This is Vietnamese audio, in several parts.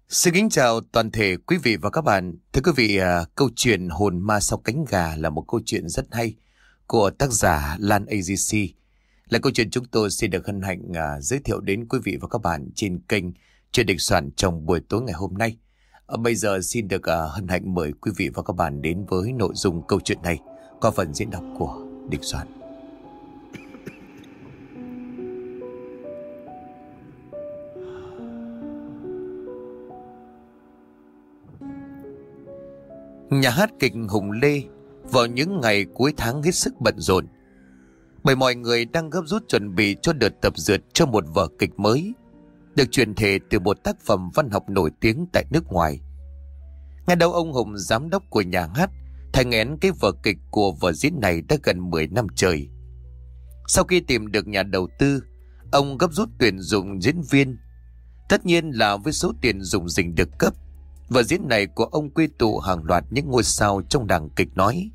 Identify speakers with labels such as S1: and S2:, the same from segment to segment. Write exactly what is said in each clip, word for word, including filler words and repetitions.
S1: Xin kính chào toàn thể quý vị và các bạn. Thưa quý vị, à, câu chuyện Hồn Ma Sau Cánh Gà là một câu chuyện rất hay của tác giả Lan a giê xê. Là câu chuyện chúng tôi xin được hân hạnh à, giới thiệu đến quý vị và các bạn trên kênh Chuyện Đình Soạn trong buổi tối ngày hôm nay. À, bây giờ xin được à, hân hạnh mời quý vị và các bạn đến với nội dung câu chuyện này qua phần diễn đọc của Đình Soạn. Nhà hát kịch Hùng Lê vào những ngày cuối tháng hết sức bận rộn, bởi mọi người đang gấp rút chuẩn bị cho đợt tập dượt cho một vở kịch mới được truyền thể từ một tác phẩm văn học nổi tiếng tại nước ngoài. Ngay đâu ông Hùng, giám đốc của nhà hát, thai nghén cái vở kịch của vở diễn này đã gần mười năm trời. Sau khi tìm được nhà đầu tư, ông gấp rút tuyển dụng diễn viên, tất nhiên là với số tiền rủng rỉnh được cấp. Vở diễn này của ông quy tụ hàng loạt những ngôi sao trong làng kịch nói.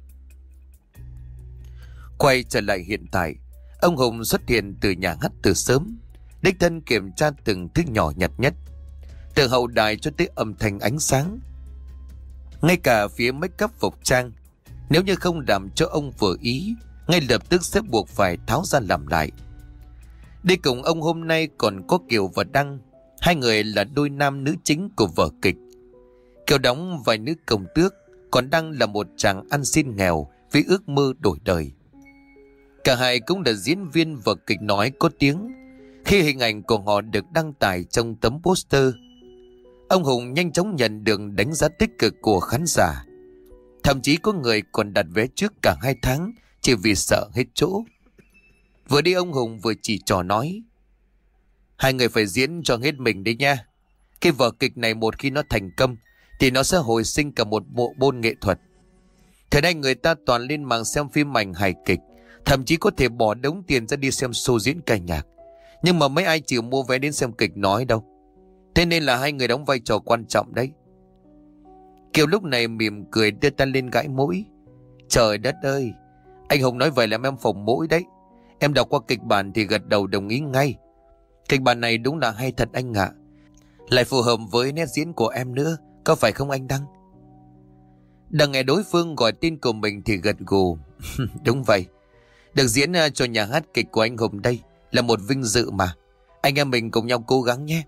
S1: Quay trở lại hiện tại, ông Hùng xuất hiện từ nhà hát từ sớm, đích thân kiểm tra từng thứ nhỏ nhặt nhất, từ hậu đài cho tới âm thanh ánh sáng. Ngay cả phía make up phục trang, nếu như không đảm cho ông vừa ý, ngay lập tức sẽ buộc phải tháo ra làm lại. Đi cùng ông hôm nay còn có Kiều và Đăng, hai người là đôi nam nữ chính của vở kịch. Kiều đóng vai nữ công tước, còn Đăng là một chàng ăn xin nghèo vì ước mơ đổi đời. Cả hai cũng là diễn viên vở kịch nói có tiếng. Khi hình ảnh của họ được đăng tải trong tấm poster, ông Hùng nhanh chóng nhận được đánh giá tích cực của khán giả. Thậm chí có người còn đặt vé trước cả hai tháng chỉ vì sợ hết chỗ. Vừa đi ông Hùng vừa chỉ trò nói: hai người phải diễn cho hết mình đấy nha. Cái vở kịch này một khi nó thành công thì nó sẽ hồi sinh cả một bộ môn nghệ thuật. Thời nay người ta toàn lên mạng xem phim ảnh hài kịch, thậm chí có thể bỏ đống tiền ra đi xem show diễn ca nhạc, nhưng mà mấy ai chịu mua vé đến xem kịch nói đâu. Thế nên là hai người đóng vai trò quan trọng đấy. Kiều lúc này mỉm cười đưa tay lên gãi mũi. Trời đất ơi, anh Hùng nói vậy làm em phồng mũi đấy. Em đọc qua kịch bản thì gật đầu đồng ý ngay. Kịch bản này đúng là hay thật anh ạ. Lại phù hợp với nét diễn của em nữa, có phải không anh Đăng? Đăng nghe đối phương gọi tên của mình thì gật gù. Đúng vậy, được diễn cho nhà hát kịch của anh Hùng đây là một vinh dự mà. Anh em mình cùng nhau cố gắng nhé.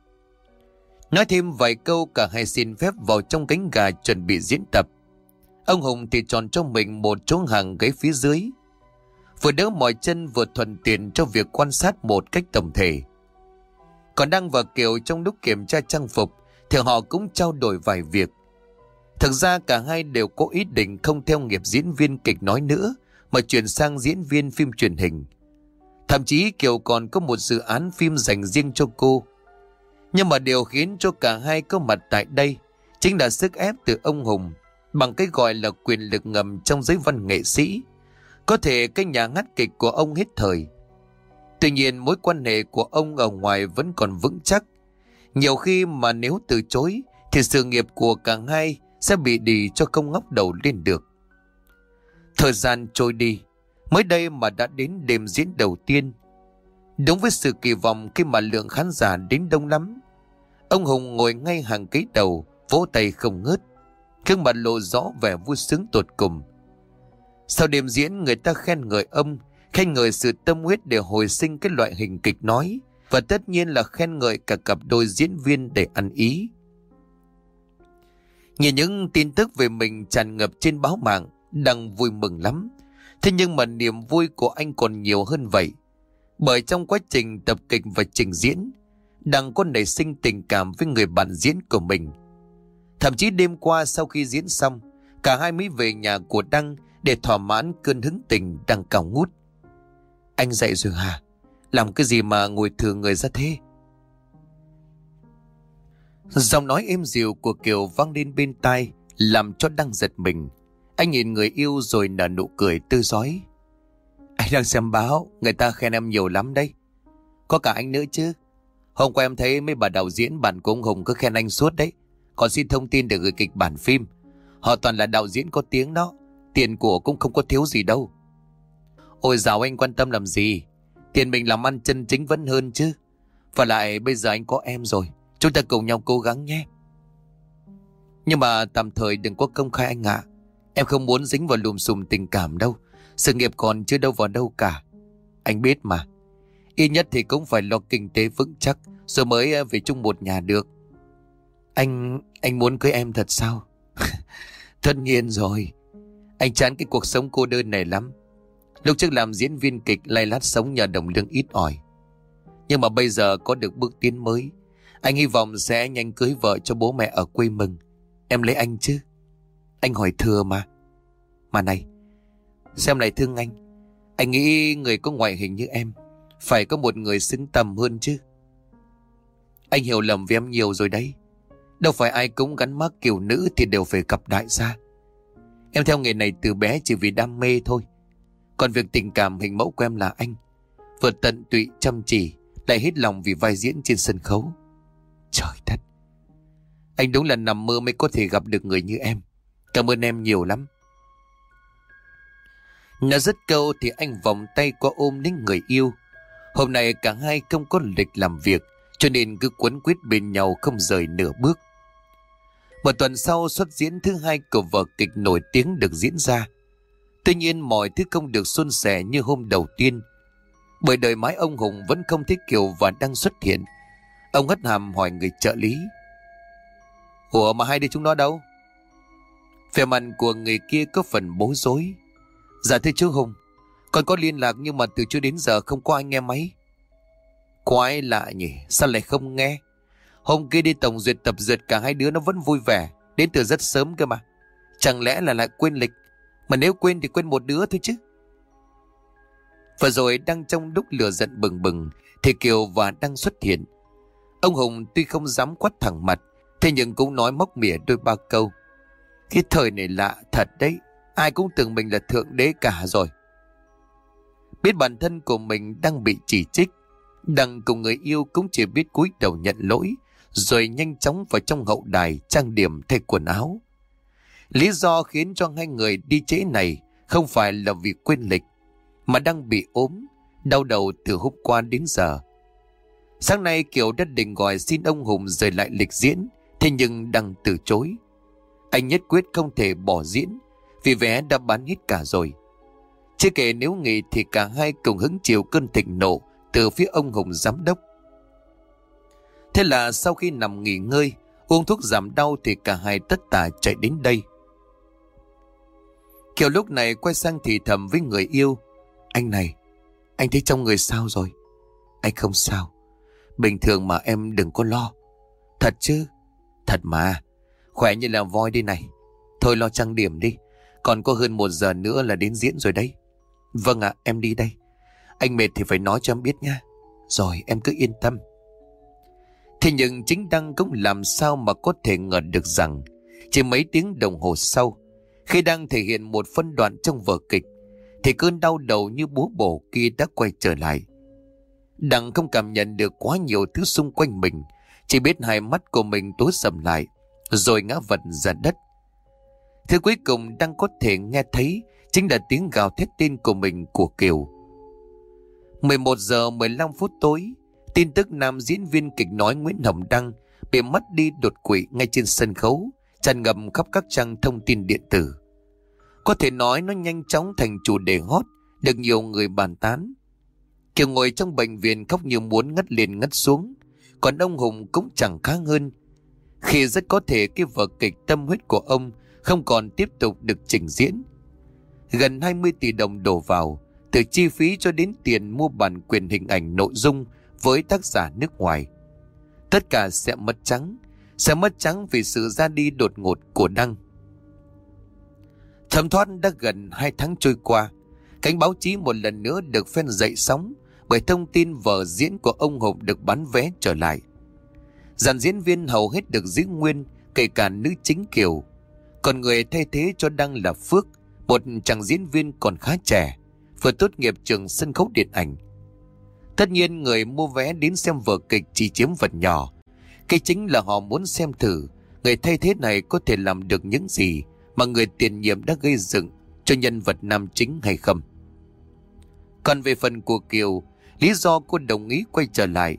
S1: Nói thêm vài câu, cả hai xin phép vào trong cánh gà chuẩn bị diễn tập. Ông Hùng thì chọn cho mình một chỗ hàng ghế phía dưới, vừa đỡ mỏi chân vừa thuận tiện cho việc quan sát một cách tổng thể. Còn Đăng và Kiều trong lúc kiểm tra trang phục thì họ cũng trao đổi vài việc. Thực ra cả hai đều có ý định không theo nghiệp diễn viên kịch nói nữa, mà chuyển sang diễn viên phim truyền hình. Thậm chí Kiều còn có một dự án phim dành riêng cho cô. Nhưng mà điều khiến cho cả hai có mặt tại đây chính là sức ép từ ông Hùng, bằng cái gọi là quyền lực ngầm trong giới văn nghệ sĩ. Có thể cái nhà hát kịch của ông hết thời. Tuy nhiên mối quan hệ của ông ở ngoài vẫn còn vững chắc. Nhiều khi mà nếu từ chối thì sự nghiệp của cả hai sẽ bị đì cho không ngóc đầu lên được. Thời gian trôi đi, mới đây mà đã đến đêm diễn đầu tiên. Đúng với sự kỳ vọng khi mà lượng khán giả đến đông lắm, ông Hùng ngồi ngay hàng ghế đầu, vỗ tay không ngớt, gương mặt lộ rõ vẻ vui sướng tột cùng. Sau đêm diễn, người ta khen ngợi ông, khen ngợi sự tâm huyết để hồi sinh cái loại hình kịch nói, và tất nhiên là khen ngợi cả cặp đôi diễn viên để ăn ý. Nhìn những tin tức về mình tràn ngập trên báo mạng, Đăng vui mừng lắm. Thế nhưng mà niềm vui của anh còn nhiều hơn vậy. Bởi trong quá trình tập kịch và trình diễn, Đăng có nảy sinh tình cảm với người bạn diễn của mình. Thậm chí đêm qua sau khi diễn xong, cả hai mới về nhà của Đăng để thỏa mãn cơn hứng tình đang cao ngút. Anh dậy rồi hả? Làm cái gì mà ngồi thừa người ra thế? Giọng nói êm dịu của Kiều vang lên bên tai, làm cho Đăng giật mình. Anh nhìn người yêu rồi nở nụ cười tươi rói. Anh đang xem báo, người ta khen em nhiều lắm đấy. Có cả anh nữa chứ. Hôm qua em thấy mấy bà đạo diễn bạn của ông Hùng cứ khen anh suốt đấy. Còn xin thông tin để gửi kịch bản phim. Họ toàn là đạo diễn có tiếng đó. Tiền của cũng không có thiếu gì đâu. Ôi dào, anh quan tâm làm gì? Tiền mình làm ăn chân chính vẫn hơn chứ. Và lại bây giờ anh có em rồi, Chúng ta cùng nhau cố gắng nhé. Nhưng mà tạm thời đừng có công khai anh ạ. Em không muốn dính vào lùm xùm tình cảm đâu. Sự nghiệp còn chưa đâu vào đâu cả. Anh biết mà. Ít nhất thì cũng phải lo kinh tế vững chắc rồi mới về chung một nhà được. Anh... anh muốn cưới em thật sao? Tất nhiên rồi. Anh chán cái cuộc sống cô đơn này lắm. Lúc trước làm diễn viên kịch lay lắt sống nhờ đồng lương ít ỏi. Nhưng mà bây giờ có được bước tiến mới. Anh hy vọng sẽ nhanh cưới vợ cho bố mẹ ở quê mừng. Em lấy anh chứ? Anh hỏi thừa mà. Mà này, xem lại thương anh. Anh nghĩ người có ngoại hình như em phải có một người xứng tầm hơn chứ. Anh hiểu lầm với em nhiều rồi đấy. Đâu phải ai cũng gắn mác kiểu nữ thì đều phải gặp đại gia. Em theo nghề này từ bé chỉ vì đam mê thôi. Còn việc tình cảm hình mẫu của em là anh, vừa tận tụy chăm chỉ, lại hết lòng vì vai diễn trên sân khấu. Trời đất, anh đúng là nằm mơ mới có thể gặp được người như em. Cảm ơn em nhiều lắm. Nói dứt câu thì anh vòng tay qua ôm lấy người yêu. Hôm nay cả hai không có lịch làm việc, cho nên cứ quấn quýt bên nhau không rời nửa bước. Một tuần sau, suất diễn thứ hai của vở kịch nổi tiếng được diễn ra. Tuy nhiên mọi thứ không được suôn sẻ như hôm đầu tiên. Bởi đời mãi ông Hùng vẫn không thấy Kiều và đang xuất hiện. Ông hất hàm hỏi người trợ lý: Ủa mà hai đứa chúng nó đâu? Vẻ mặt của người kia có phần bối rối. Dạ thưa chú Hùng, con có liên lạc nhưng mà từ trước đến giờ không có ai nghe máy. Quái lạ nhỉ, sao lại không nghe? Hôm kia đi tổng duyệt tập dượt cả hai đứa nó vẫn vui vẻ, đến từ rất sớm cơ mà. Chẳng lẽ là lại quên lịch? Mà nếu quên thì quên một đứa thôi chứ. Và rồi đang trong lúc lửa giận bừng bừng thì Kiều và đang xuất hiện. Ông Hùng tuy không dám quát thẳng mặt, thế nhưng cũng nói móc mỉa đôi ba câu. Cái thời này lạ thật đấy, ai cũng tưởng mình là thượng đế cả rồi. Biết bản thân của mình đang bị chỉ trích, Đằng cùng người yêu cũng chỉ biết cúi đầu nhận lỗi, rồi nhanh chóng vào trong hậu đài trang điểm thay quần áo. Lý do khiến cho hai người đi trễ này không phải là vì quên lịch, mà đang bị ốm, đau đầu từ hôm qua đến giờ. Sáng nay Kiều đã định gọi xin ông Hùng rời lại lịch diễn, thế nhưng Đăng từ chối. Anh nhất quyết không thể bỏ diễn, vì vé đã bán hết cả rồi. Chưa kể nếu nghỉ thì cả hai cùng hứng chịu cơn thịnh nộ từ phía ông Hùng giám đốc. Thế là sau khi nằm nghỉ ngơi, uống thuốc giảm đau thì cả hai tất tả chạy đến đây. Kiều lúc này quay sang thì thầm với người yêu: Anh này, anh thấy trong người sao rồi? Anh không sao. Bình thường mà em đừng có lo. Thật chứ? Thật mà. Khỏe như là voi đây này. Thôi lo trang điểm đi. Còn có hơn một giờ nữa là đến diễn rồi đấy. Vâng ạ, em đi đây. Anh mệt thì phải nói cho em biết nha. Rồi em cứ yên tâm. Thế nhưng chính Đăng cũng làm sao mà có thể ngờ được rằng chỉ mấy tiếng đồng hồ sau, khi đang thể hiện một phân đoạn trong vở kịch, thì cơn đau đầu như búa bổ kia đã quay trở lại. Đăng không cảm nhận được quá nhiều thứ xung quanh mình, chỉ biết hai mắt của mình tối sầm lại, rồi ngã vật ra đất. Thứ cuối cùng Đăng có thể nghe thấy chính là tiếng gào thét tên của mình của Kiều. mười một giờ mười lăm phút tối, tin tức nam diễn viên kịch nói Nguyễn Hồng Đăng bị mất đi đột quỵ ngay trên sân khấu tràn ngập khắp các trang thông tin điện tử. Có thể nói nó nhanh chóng thành chủ đề hot, được nhiều người bàn tán. Kiều ngồi trong bệnh viện khóc như muốn ngất lên ngất xuống, còn ông Hùng cũng chẳng khá hơn, khi rất có thể cái vở kịch tâm huyết của ông không còn tiếp tục được trình diễn. Gần hai mươi tỷ đồng đổ vào, từ chi phí cho đến tiền mua bản quyền hình ảnh nội dung với tác giả nước ngoài. Tất cả sẽ mất trắng, sẽ mất trắng vì sự ra đi đột ngột của Đăng. Thấm thoát đã gần hai tháng trôi qua, cánh báo chí một lần nữa được phen dậy sóng bởi thông tin vở diễn của ông Hùng được bán vé trở lại. Dàn diễn viên hầu hết được giữ nguyên, kể cả nữ chính Kiều. Còn người thay thế cho Đăng là Phước, một chàng diễn viên còn khá trẻ, vừa tốt nghiệp trường sân khấu điện ảnh. Tất nhiên người mua vé đến xem vở kịch chỉ chiếm phần nhỏ. Cái chính là họ muốn xem thử người thay thế này có thể làm được những gì mà người tiền nhiệm đã gây dựng cho nhân vật nam chính hay không. Còn về phần của Kiều, lý do cô đồng ý quay trở lại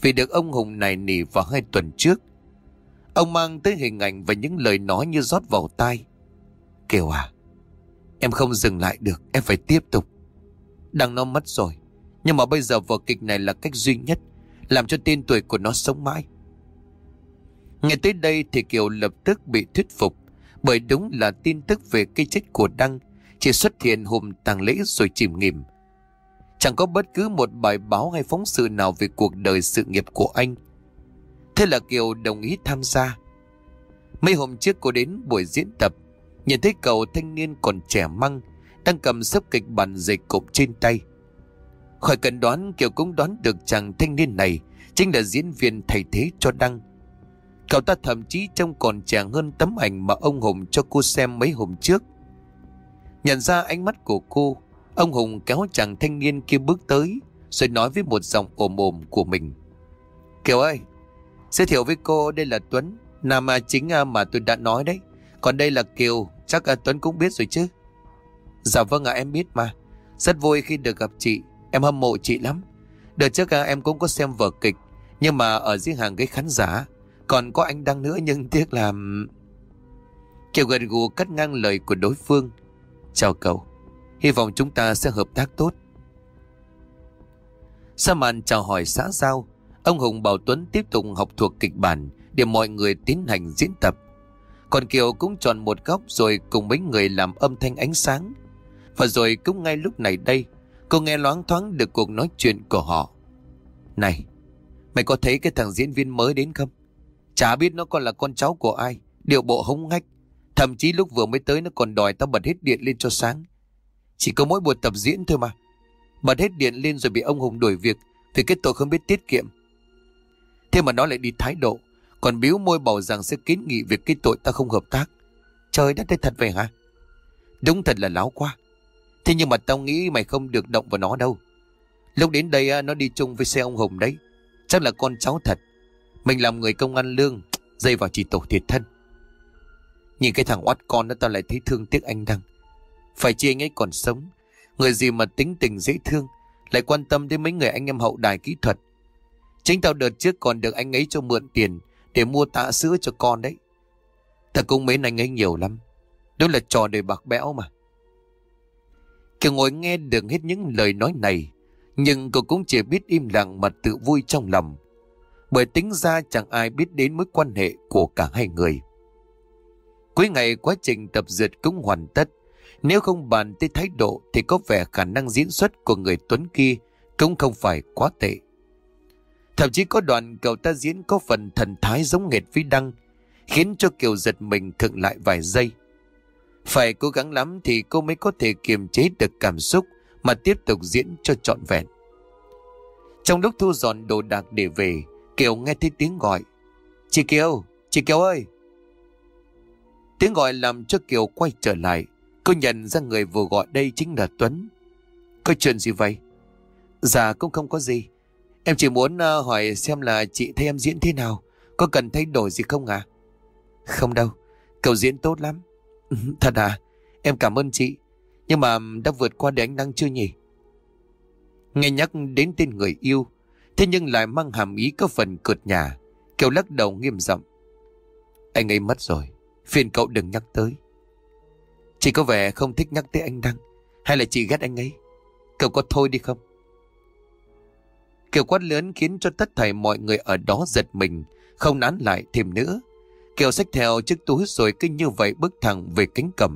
S1: vì được ông Hùng nài nỉ vào hai tuần trước. Ông mang tới hình ảnh và những lời nói như rót vào tai. Kiều à, em không dừng lại được, em phải tiếp tục. Đăng nó mất rồi, nhưng mà bây giờ vở kịch này là cách duy nhất làm cho tên tuổi của nó sống mãi. Nghe tới đây thì Kiều lập tức bị thuyết phục, bởi đúng là tin tức về cái chết của Đăng chỉ xuất hiện hôm tang lễ rồi chìm nghỉm. Chẳng có bất cứ một bài báo hay phóng sự nào về cuộc đời sự nghiệp của anh. Thế là Kiều đồng ý tham gia. Mấy hôm trước cô đến buổi diễn tập, nhìn thấy cậu thanh niên còn trẻ măng đang cầm sấp kịch bản dày cộp trên tay. Khỏi cần đoán, Kiều cũng đoán được chàng thanh niên này chính là diễn viên thay thế cho Đăng. Cậu ta thậm chí trông còn trẻ hơn tấm ảnh mà ông Hùng cho cô xem mấy hôm trước. Nhận ra ánh mắt của cô, ông Hùng kéo chàng thanh niên kia bước tới, rồi nói với một giọng ồm ồm của mình. Kiều ơi, giới thiệu với cô, đây là Tuấn, nam chính mà tôi đã nói đấy. Còn đây là Kiều, chắc Tuấn cũng biết rồi chứ. Dạ vâng ạ, em biết mà. Rất vui khi được gặp chị, em hâm mộ chị lắm. Đợt trước em cũng có xem vở kịch, nhưng mà ở dưới hàng ghế khán giả. Còn có anh Đăng nữa, nhưng tiếc là... Kiều gật gù cắt ngang lời của đối phương. Chào cậu, hy vọng chúng ta sẽ hợp tác tốt. Sau màn chào hỏi xã giao, ông Hùng bảo Tuấn tiếp tục học thuộc kịch bản để mọi người tiến hành diễn tập. Còn Kiều cũng chọn một góc rồi cùng mấy người làm âm thanh ánh sáng. Và rồi cũng ngay lúc này đây, cô nghe loáng thoáng được cuộc nói chuyện của họ. Này, mày có thấy cái thằng diễn viên mới đến không? Chả biết nó còn là con cháu của ai, điệu bộ hống hách. Thậm chí lúc vừa mới tới nó còn đòi tao bật hết điện lên cho sáng. Chỉ có mỗi buổi tập diễn thôi mà. Bật hết điện lên rồi bị ông Hùng đuổi việc vì cái tội không biết tiết kiệm. Thế mà nó lại đi thái độ, còn biếu môi bảo rằng sẽ kiến nghị việc cái tội ta không hợp tác. Trời đất ơi, thật vậy hả? Đúng thật là láo quá. Thế nhưng mà tao nghĩ mày không được động vào nó đâu. Lúc đến đây nó đi chung với xe ông Hùng đấy. Chắc là con cháu thật. Mình làm người công ăn lương, dây vào chỉ tổ thiệt thân. Nhìn cái thằng oắt con đó tao lại thấy thương tiếc anh Đăng. Phải chi anh ấy còn sống, người gì mà tính tình dễ thương, lại quan tâm đến mấy người anh em hậu đài kỹ thuật. Chính tao đợt trước còn được anh ấy cho mượn tiền để mua tạ sữa cho con đấy. Tao cũng mến anh ấy nhiều lắm. Đó là trò đời bạc bẽo mà. Kiều ngồi nghe được hết những lời nói này, nhưng cô cũng chỉ biết im lặng mà tự vui trong lòng. Bởi tính ra chẳng ai biết đến mối quan hệ của cả hai người. Cuối ngày quá trình tập dượt cũng hoàn tất. Nếu không bàn tới thái độ thì có vẻ khả năng diễn xuất của người Tuấn kia cũng không phải quá tệ. Thậm chí có đoạn cậu ta diễn có phần thần thái giống nghệt với Đăng, khiến cho Kiều giật mình khựng lại vài giây. Phải cố gắng lắm thì cô mới có thể kiềm chế được cảm xúc mà tiếp tục diễn cho trọn vẹn. Trong lúc thu dọn đồ đạc để về, Kiều nghe thấy tiếng gọi. Chị Kiều, chị Kiều ơi! Tiếng gọi làm cho Kiều quay trở lại. Cô nhận ra người vừa gọi đây chính là Tuấn. Có chuyện gì vậy? Dạ cũng không có gì. Em chỉ muốn uh, hỏi xem là chị thấy em diễn thế nào, có cần thay đổi gì không à? Không đâu, cậu diễn tốt lắm. Thật à? Em cảm ơn chị. Nhưng mà đã vượt qua để anh Đăng chưa nhỉ? Nghe nhắc đến tên người yêu, thế nhưng lại mang hàm ý có phần cợt nhả. Kiều lắc đầu nghiêm giọng. Anh ấy mất rồi, phiền cậu đừng nhắc tới. Chị có vẻ không thích nhắc tới anh Đăng, hay là chị ghét anh ấy? Cậu có thôi đi không? Kiều quát lớn khiến cho tất thảy mọi người ở đó giật mình, không nán lại thêm nữa. Kiều xách theo chiếc túi rồi cứ như vậy bước thẳng về cánh cầm.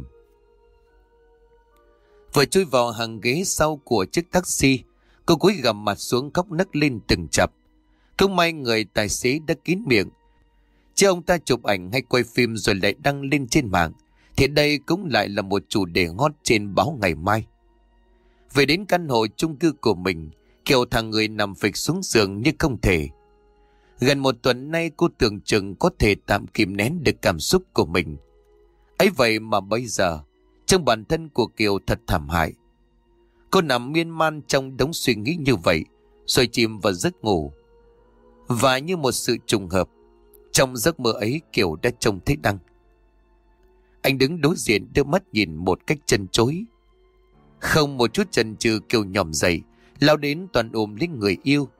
S1: Vừa chui vào hàng ghế sau của chiếc taxi, cô cúi gằm mặt xuống khóc nấc lên từng chập. Không may người tài xế đã kín miệng. Chứ ông ta chụp ảnh hay quay phim rồi lại đăng lên trên mạng, thì đây cũng lại là một chủ đề hot trên báo ngày mai. Về đến căn hộ chung cư của mình, Kiều thằng người nằm phịch xuống giường như không thể. Gần một tuần nay cô tưởng chừng có thể tạm kìm nén được cảm xúc của mình. Ấy vậy mà bây giờ, trong bản thân của Kiều thật thảm hại. Cô nằm miên man trong đống suy nghĩ như vậy, rồi chìm vào giấc ngủ. Và như một sự trùng hợp, trong giấc mơ ấy Kiều đã trông thấy Đăng. Anh đứng đối diện đưa mắt nhìn một cách chân chối. Không một chút chần chừ, Kiều nhòm dậy, lao đến toàn ôm lấy người yêu.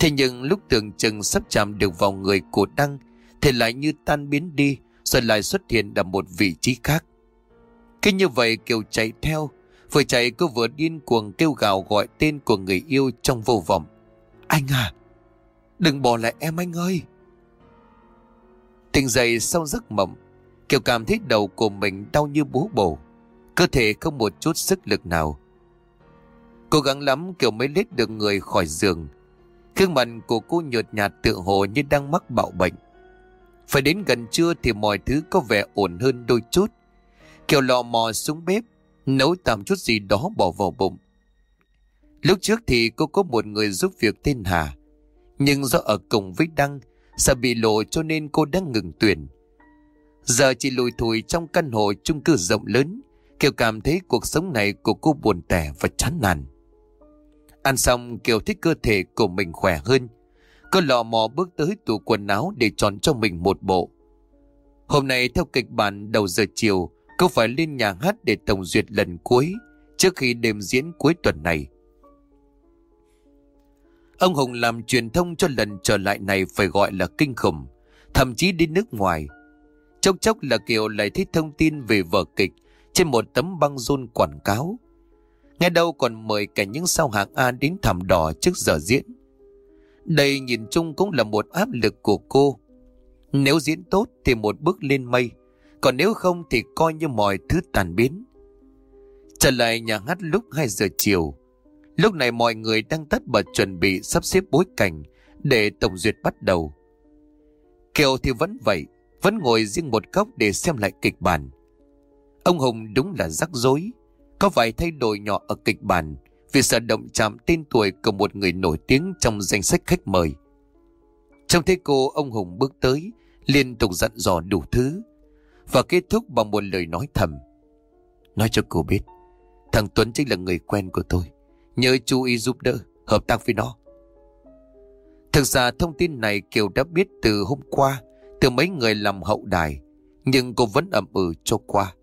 S1: Thế nhưng lúc tưởng chừng sắp chạm được vào người của Đăng thì lại như tan biến đi, rồi lại xuất hiện ở một vị trí khác. Khi như vậy Kiều chạy theo, vừa chạy cô vừa điên cuồng kêu gào gọi tên của người yêu trong vô vọng. Anh à, đừng bỏ lại em anh ơi. Tỉnh dậy sau giấc mộng, Kiều cảm thấy đầu của mình đau như búa bổ, cơ thể không một chút sức lực nào. Cố gắng lắm Kiều mới lết được người khỏi giường. Gương mặt của cô nhợt nhạt tựa hồ như đang mắc bạo bệnh. Phải đến gần trưa thì mọi thứ có vẻ ổn hơn đôi chút. Kiều lò mò xuống bếp, nấu tạm chút gì đó bỏ vào bụng. Lúc trước thì cô có một người giúp việc tên Hà, nhưng do ở cùng với Đăng, sợ bị lộ cho nên cô đã ngừng tuyển. Giờ chỉ lùi thủi trong căn hộ chung cư rộng lớn, Kiều cảm thấy cuộc sống này của cô buồn tẻ và chán nản. Ăn xong Kiều thấy cơ thể của mình khỏe hơn. Cô lò mò bước tới tủ quần áo để chọn cho mình một bộ. Hôm nay theo kịch bản đầu giờ chiều, cô phải lên nhà hát để tổng duyệt lần cuối trước khi đêm diễn cuối tuần này. Ông Hùng làm truyền thông cho lần trở lại này phải gọi là kinh khủng, thậm chí đi nước ngoài. Chốc chốc là Kiều lại thấy thông tin về vở kịch trên một tấm băng rôn quảng cáo. Nghe đâu còn mời cả những sao hạng A đến thảm đỏ trước giờ diễn. Đây nhìn chung cũng là một áp lực của cô. Nếu diễn tốt thì một bước lên mây, còn nếu không thì coi như mọi thứ tàn biến. Trở lại nhà hát lúc hai giờ chiều. Lúc này mọi người đang tất bật chuẩn bị sắp xếp bối cảnh để tổng duyệt bắt đầu. Kiều thì vẫn vậy, vẫn ngồi riêng một góc để xem lại kịch bản. Ông Hùng đúng là rắc rối, có vài thay đổi nhỏ ở kịch bản vì sợ động chạm tên tuổi của một người nổi tiếng trong danh sách khách mời. Trông thấy cô, ông Hùng bước tới, liên tục dặn dò đủ thứ và kết thúc bằng một lời nói thầm. Nói cho cô biết, thằng Tuấn chính là người quen của tôi, nhớ chú ý giúp đỡ, hợp tác với nó. Thực ra thông tin này Kiều đã biết từ hôm qua, từ mấy người làm hậu đài, nhưng cô vẫn ậm ừ cho qua.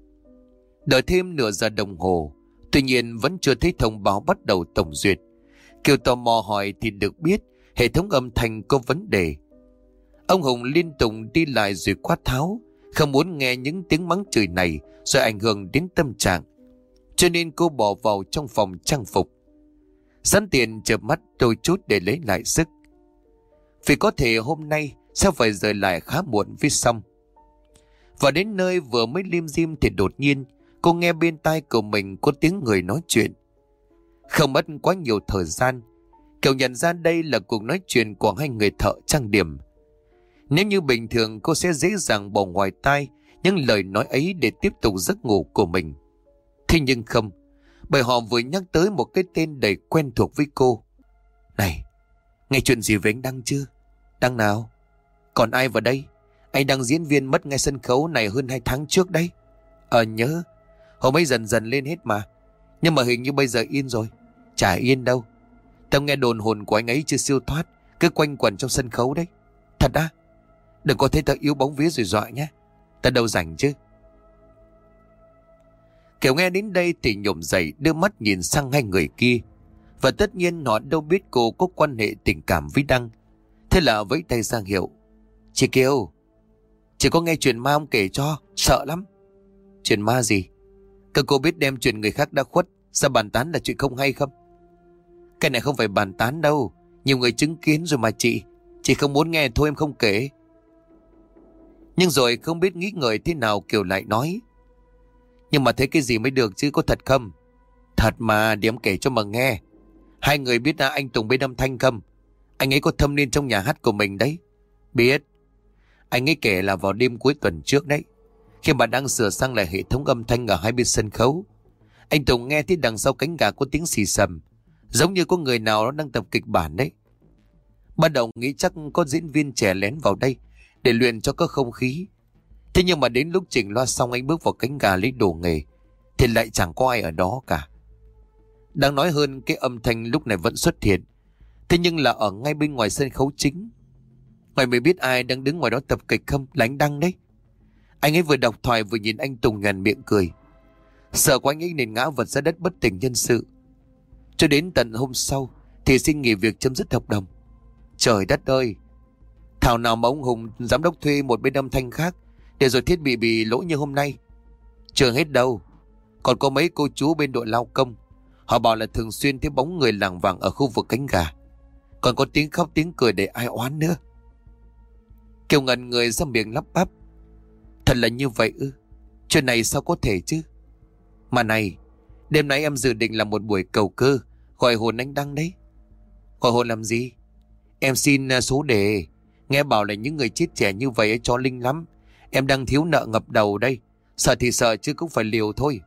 S1: Đợi thêm nửa giờ đồng hồ, tuy nhiên vẫn chưa thấy thông báo bắt đầu tổng duyệt. Kiều tò mò hỏi thì được biết hệ thống âm thanh có vấn đề. Ông Hùng liên tục đi lại rồi quát tháo, không muốn nghe những tiếng mắng chửi này rồi ảnh hưởng đến tâm trạng, cho nên cô bỏ vào trong phòng trang phục, sẵn tiền chợp mắt đôi chút để lấy lại sức. Vì có thể hôm nay sẽ phải rời lại khá muộn với xong. Và đến nơi vừa mới lim dim thì đột nhiên cô nghe bên tai của mình có tiếng người nói chuyện. Không mất quá nhiều thời gian, Kiều nhận ra đây là cuộc nói chuyện của hai người thợ trang điểm. Nếu như bình thường cô sẽ dễ dàng bỏ ngoài tai những lời nói ấy để tiếp tục giấc ngủ của mình. Thế nhưng không, bởi họ vừa nhắc tới một cái tên đầy quen thuộc với cô. Này, nghe chuyện gì với anh Đăng chưa? Đăng nào? Còn ai vào đây? Anh Đăng diễn viên mất ngay sân khấu này hơn hai tháng trước đấy. Ờ nhớ, hôm ấy dần dần lên hết mà. Nhưng mà hình như bây giờ yên rồi. Chả yên đâu. Tao nghe đồn hồn của anh ấy chưa siêu thoát, cứ quanh quẩn trong sân khấu đấy. Thật á? Đừng có thấy tao yếu bóng vía rồi dọa nhé. Tao đâu rảnh chứ. Kiều nghe đến đây thì nhổm dậy đưa mắt nhìn sang hai người kia. Và tất nhiên họ đâu biết cô có quan hệ tình cảm với Đăng. Thế là vẫy tay sang hiệu. Chị Kiều, chị có nghe chuyện ma ông kể cho, sợ lắm. Chuyện ma gì? Các cô biết đem chuyện người khác đã khuất ra bàn tán là chuyện không hay không? Cái này không phải bàn tán đâu, nhiều người chứng kiến rồi mà chị. Chị không muốn nghe thôi em không kể. Nhưng rồi không biết nghĩ ngợi thế nào Kiều lại nói. Nhưng mà thấy cái gì mới được chứ, có thật không? Thật mà, để em kể cho mà nghe. Hai người biết là anh Tùng bên âm thanh không? Anh ấy có thâm niên trong nhà hát của mình đấy. Biết. Anh ấy kể là vào đêm cuối tuần trước đấy, khi mà đang sửa sang lại hệ thống âm thanh ở hai bên sân khấu, anh Tùng nghe thấy đằng sau cánh gà có tiếng xì xầm, giống như có người nào đó đang tập kịch bản đấy. Ban đầu nghĩ chắc có diễn viên trẻ lén vào đây để luyện cho có không khí. Thế nhưng mà đến lúc chỉnh loa xong anh bước vào cánh gà lấy đồ nghề thì lại chẳng có ai ở đó cả. Đáng nói hơn, cái âm thanh lúc này vẫn xuất hiện, thế nhưng là ở ngay bên ngoài sân khấu chính. Ngoài mới biết ai đang đứng ngoài đó tập kịch không? Là anh Đăng đấy. Anh ấy vừa đọc thoại vừa nhìn anh Tùng nhoẻn miệng cười. Sợ của anh ấy nên ngã vật ra đất bất tỉnh nhân sự. Cho đến tận hôm sau thì xin nghỉ việc chấm dứt hợp đồng. Trời đất ơi, thảo nào mà ông Hùng giám đốc thuê một bên âm thanh khác để rồi thiết bị bị lỗi như hôm nay. Chưa hết đâu, còn có mấy cô chú bên đội lao công, họ bảo là thường xuyên thấy bóng người lảng vảng ở khu vực cánh gà, còn có tiếng khóc tiếng cười để ai oán nữa. Kiều ngẩn người ra miệng lắp bắp. Thật là như vậy ư? Chuyện này sao có thể chứ? Mà này, đêm nay em dự định làm một buổi cầu cơ, gọi hồn anh Đăng đấy. Gọi hồn làm gì? Em xin số đề. Nghe bảo là những người chết trẻ như vậy cho linh lắm. Em đang thiếu nợ ngập đầu đây. Sợ thì sợ chứ cũng phải liều thôi.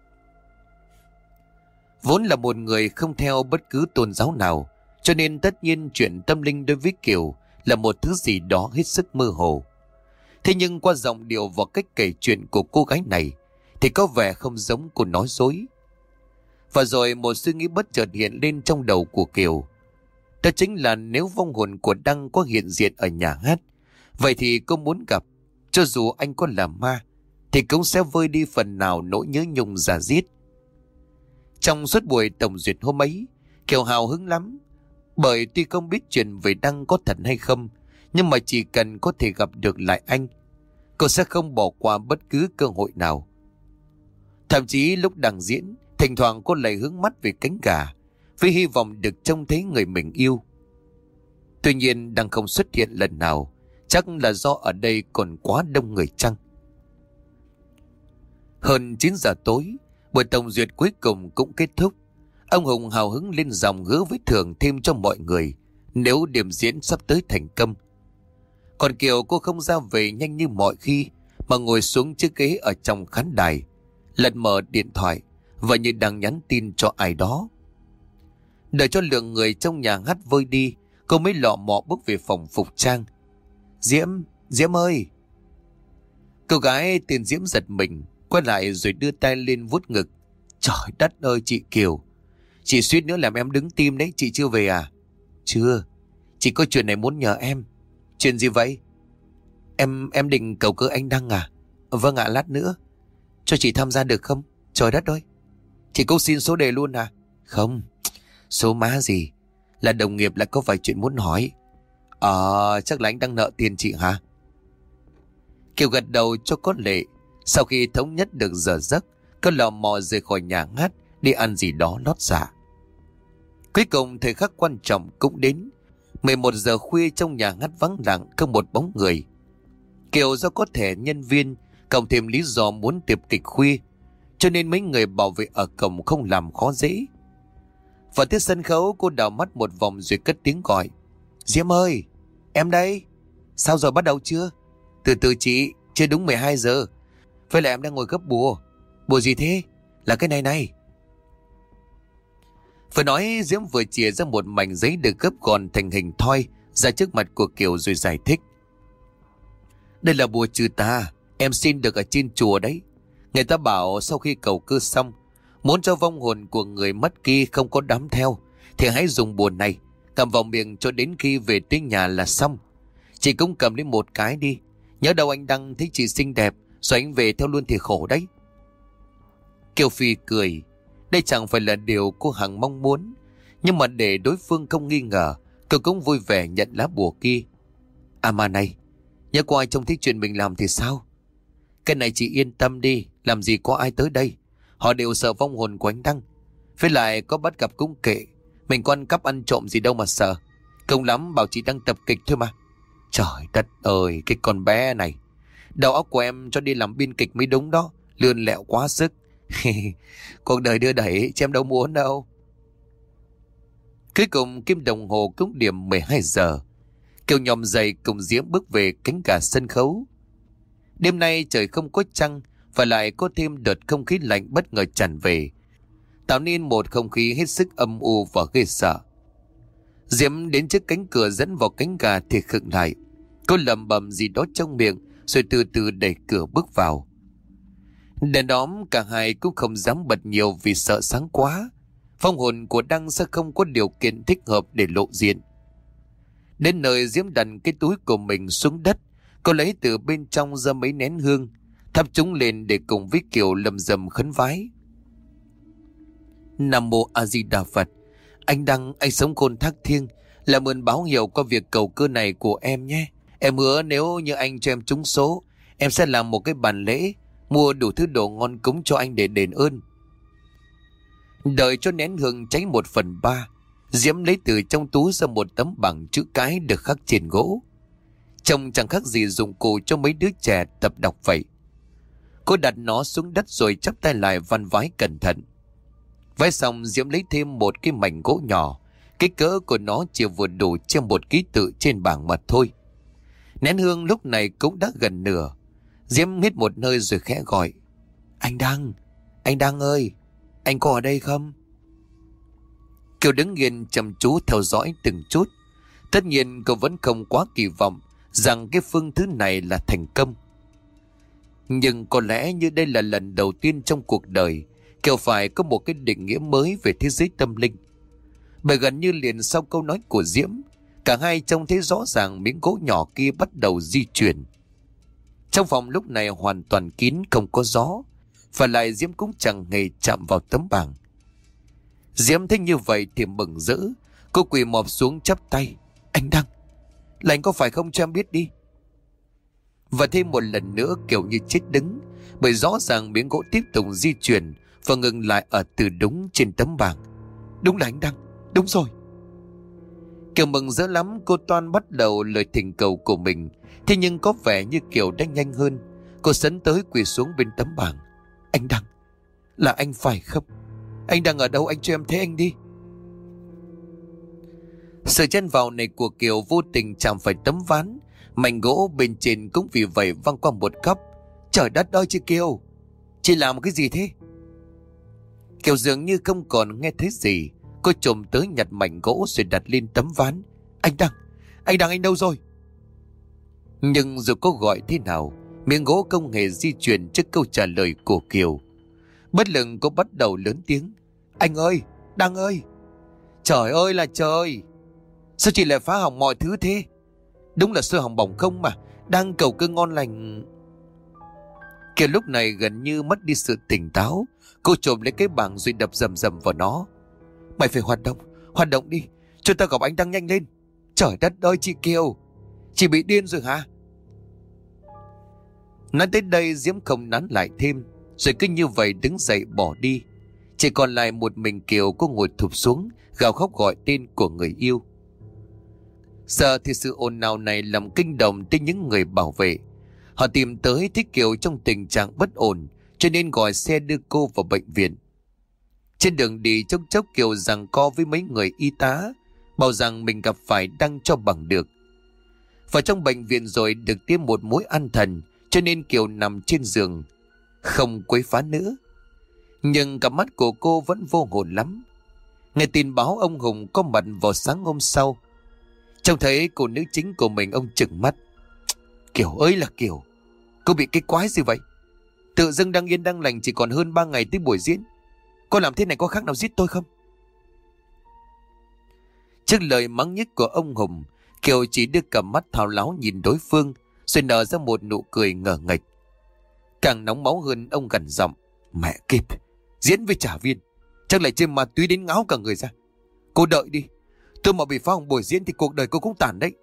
S1: Vốn là một người không theo bất cứ tôn giáo nào, cho nên tất nhiên chuyện tâm linh đối với Kiều là một thứ gì đó hết sức mơ hồ. Thế nhưng qua giọng điệu và cách kể chuyện của cô gái này thì có vẻ không giống cô nói dối. Và rồi một suy nghĩ bất chợt hiện lên trong đầu của Kiều. Đó chính là nếu vong hồn của Đăng có hiện diện ở nhà hát, vậy thì cô muốn gặp, cho dù anh có là ma, thì cũng sẽ vơi đi phần nào nỗi nhớ nhung già diết. Trong suốt buổi tổng duyệt hôm ấy, Kiều hào hứng lắm. Bởi tuy không biết chuyện về Đăng có thật hay không, nhưng mà chỉ cần có thể gặp được lại anh, cô sẽ không bỏ qua bất cứ cơ hội nào. Thậm chí lúc đang diễn, thỉnh thoảng cô lại hướng mắt về cánh gà, với hy vọng được trông thấy người mình yêu. Tuy nhiên Đăng không xuất hiện lần nào, chắc là do ở đây còn quá đông người chăng. Hơn chín giờ tối, buổi tổng duyệt cuối cùng cũng kết thúc. Ông Hùng hào hứng lên dòng hứa với thưởng thêm cho mọi người nếu điểm diễn sắp tới thành công. Còn Kiều cô không ra về nhanh như mọi khi, mà ngồi xuống chiếc ghế ở trong khán đài, lật mở điện thoại và như đang nhắn tin cho ai đó. Đợi cho lượng người trong nhà hát vơi đi, cô mới lọ mọ bước về phòng phục trang. Diễm, Diễm ơi! Cô gái tên Diễm giật mình, quay lại rồi đưa tay lên vuốt ngực. Trời đất ơi chị Kiều! Chị suýt nữa làm em đứng tim đấy, chị chưa về à? Chưa, chị có chuyện này muốn nhờ em. Chuyện gì vậy? Em em định cầu cơ anh Đăng à? Vâng ạ, lát nữa. Cho chị tham gia được không? Trời đất ơi! Chị cũng xin số đề luôn à? Không, số má gì? Là đồng nghiệp lại có vài chuyện muốn hỏi. Ờ, chắc là anh đang nợ tiền chị hả? Kiều gật đầu cho có lệ. Sau khi thống nhất được giờ giấc, cô lò mò rời khỏi nhà hát đi ăn gì đó lót dạ. Cuối cùng thời khắc quan trọng cũng đến. mười một giờ khuya trong nhà hát vắng lặng, không một bóng người. Kiều do có thẻ nhân viên, cộng thêm lý do muốn tiệc kịch khuya, cho nên mấy người bảo vệ ở cổng không làm khó dễ. Vào tới sân khấu, cô đảo mắt một vòng rồi cất tiếng gọi. Diễm ơi, em đây. Sao rồi, bắt đầu chưa? Từ từ chị, chưa đúng mười hai giờ. Vậy là em đang ngồi gấp bùa. Bùa gì thế? Là cái này này. Vừa nói, Diễm vừa chìa ra một mảnh giấy được gấp gọn thành hình thoi ra trước mặt của Kiều rồi giải thích. Đây là bùa trừ tà, em xin được ở trên chùa đấy. Người ta bảo sau khi cầu cơ xong, muốn cho vong hồn của người mất kia không có đám theo, thì hãy dùng bùa này cầm vào miệng cho đến khi về tới nhà là xong. Chị cũng cầm lấy một cái đi. Nhớ đâu anh Đăng thấy chị xinh đẹp rồi anh về theo luôn thì khổ đấy. Kiều Phi cười. Đây chẳng phải là điều cô Hằng mong muốn, nhưng mà để đối phương không nghi ngờ, cô cũng vui vẻ nhận lá bùa kia. À mà này, nhớ có ai trông thấy chuyện mình làm thì sao? Cái này chị yên tâm đi, làm gì có ai tới đây. Họ đều sợ vong hồn của anh Đăng. Với lại có bắt gặp cũng kệ, mình có ăn cắp ăn trộm gì đâu mà sợ. Công lắm bảo chị đang tập kịch thôi mà. Trời đất ơi, cái con bé này, đầu óc của em cho đi làm biên kịch mới đúng đó, lươn lẹo quá sức. Cuộc đời đưa đẩy chứ em đâu muốn đâu. Cuối cùng kim đồng hồ cũng điểm mười hai giờ. Kiều nhòm giày cùng Diễm bước về cánh gà sân khấu. Đêm nay trời không có trăng, và lại có thêm đợt không khí lạnh bất ngờ tràn về, tạo nên một không khí hết sức âm u và ghê sợ. Diễm đến trước cánh cửa dẫn vào cánh gà thì khựng lại. Cô lẩm bẩm gì đó trong miệng rồi từ từ đẩy cửa bước vào. Đèn đóm cả hai cũng không dám bật nhiều vì sợ sáng quá. Phong hồn của Đăng sẽ không có điều kiện thích hợp để lộ diện. Đến nơi, Diễm đặt cái túi của mình xuống đất. Cô lấy từ bên trong ra mấy nén hương, thắp chúng lên để cùng với Kiều lầm rầm khấn vái. Nam mô A Di Đà Phật. Anh Đăng, anh sống khôn thác thiêng, Làm ơn báo hiệu qua việc cầu cơ này của em nhé. Em hứa nếu như anh cho em trúng số, em sẽ làm một cái bàn lễ, mua đủ thứ đồ ngon cúng cho anh để đền ơn. Đợi cho nén hương cháy một phần ba, Diễm lấy từ trong túi ra một tấm bằng chữ cái được khắc trên gỗ. Trông chẳng khác gì dụng cụ cho mấy đứa trẻ tập đọc vậy. Cô đặt nó xuống đất rồi chắp tay lại văn vái cẩn thận. Vái xong, Diễm lấy thêm một cái mảnh gỗ nhỏ. Kích cỡ của nó chỉ vừa đủ cho một ký tự trên bảng mật thôi. Nén hương lúc này cũng đã gần nửa. Diễm hít một hơi rồi khẽ gọi. Anh Đăng, anh Đăng ơi, anh có ở đây không? Kiều đứng yên chăm chú theo dõi từng chút. Tất nhiên cậu vẫn không quá kỳ vọng rằng cái phương thứ này là thành công. Nhưng có lẽ như đây là lần đầu tiên trong cuộc đời Kiều phải có một cái định nghĩa mới về thế giới tâm linh. Bởi gần như liền sau câu nói của Diễm, cả hai trông thấy rõ ràng miếng gỗ nhỏ kia bắt đầu di chuyển. Trong phòng lúc này hoàn toàn kín, không có gió, và lại Diễm cũng chẳng hề chạm vào tấm bảng. Diễm thấy như vậy thì mừng rỡ. Cô quỳ mọp xuống chắp tay. Anh Đăng, là anh có phải không, cho em biết đi. Và thêm một lần nữa Kiều như chết đứng, bởi rõ ràng miếng gỗ tiếp tục di chuyển và ngừng lại ở từ đúng trên tấm bảng. Đúng là anh Đăng, đúng rồi. Kiều mừng rỡ lắm. Cô toan bắt đầu lời thỉnh cầu của mình, thế nhưng có vẻ như Kiều đã nhanh hơn. Cô sấn tới quỳ xuống bên tấm bảng. Anh Đăng, là anh phải không? Anh đang ở đâu, anh cho em thấy anh đi. Sự chen vào này của Kiều vô tình chạm phải tấm ván. Mảnh gỗ bên trên cũng vì vậy văng qua một góc. Trời đất ơi chị Kiều, chị làm cái gì thế? Kiều dường như không còn nghe thấy gì. Cô trồm tới nhặt mảnh gỗ rồi đặt lên tấm ván. Anh Đăng, anh Đăng, anh đâu rồi? Nhưng dù cô gọi thế nào, miếng gỗ không hề di chuyển trước câu trả lời của Kiều. Bất lực cô bắt đầu lớn tiếng. Anh ơi, Đăng ơi. Trời ơi là trời, sao chị lại phá hỏng mọi thứ thế? Đúng là sơ hỏng bỏng không mà. Đang cầu cơ ngon lành. Kiều lúc này gần như mất đi sự tỉnh táo. Cô trồm lấy cái bảng rồi đập rầm rầm vào nó. Mày phải hoạt động, hoạt động đi, cho ta gặp anh Đăng nhanh lên. Trời đất ơi chị Kiều, chị bị điên rồi hả? Nói tới đây Diễm không nán lại thêm, rồi cứ như vậy đứng dậy bỏ đi. Chỉ còn lại một mình Kiều. Cô ngồi thụp xuống gào khóc gọi tên của người yêu. Giờ thì sự ồn ào này làm kinh động tới những người bảo vệ. Họ tìm tới thấy Kiều trong tình trạng bất ổn, cho nên gọi xe đưa cô vào bệnh viện. Trên đường đi chốc chốc Kiều giằng co với mấy người y tá, bảo rằng mình gặp phải Đăng cho bằng được. Vào trong bệnh viện rồi được tiêm một mũi an thần, cho nên Kiều nằm trên giường không quấy phá nữa. Nhưng cặp mắt của cô vẫn vô hồn lắm. Nghe tin báo ông Hùng có mặt vào sáng hôm sau, trông thấy cô nữ chính của mình, ông trừng mắt. Kiều ơi là Kiều, cô bị cái quái gì vậy? Tự dưng đang yên đang lành chỉ còn hơn ba ngày tới buổi diễn, cô làm thế này có khác nào giết tôi không? Trước lời mắng nhất của ông Hùng, Kiều chỉ đưa cặp mắt thao láo nhìn đối phương, rồi nở ra một nụ cười ngờ nghệch. Càng nóng máu hơn, ông gằn giọng. Mẹ kiếp, diễn với trả viên, chắc lại trên ma túy đến ngáo cả người ra. Cô đợi đi, tôi mà bị phá hỏng buổi diễn thì cuộc đời cô cũng tàn đấy.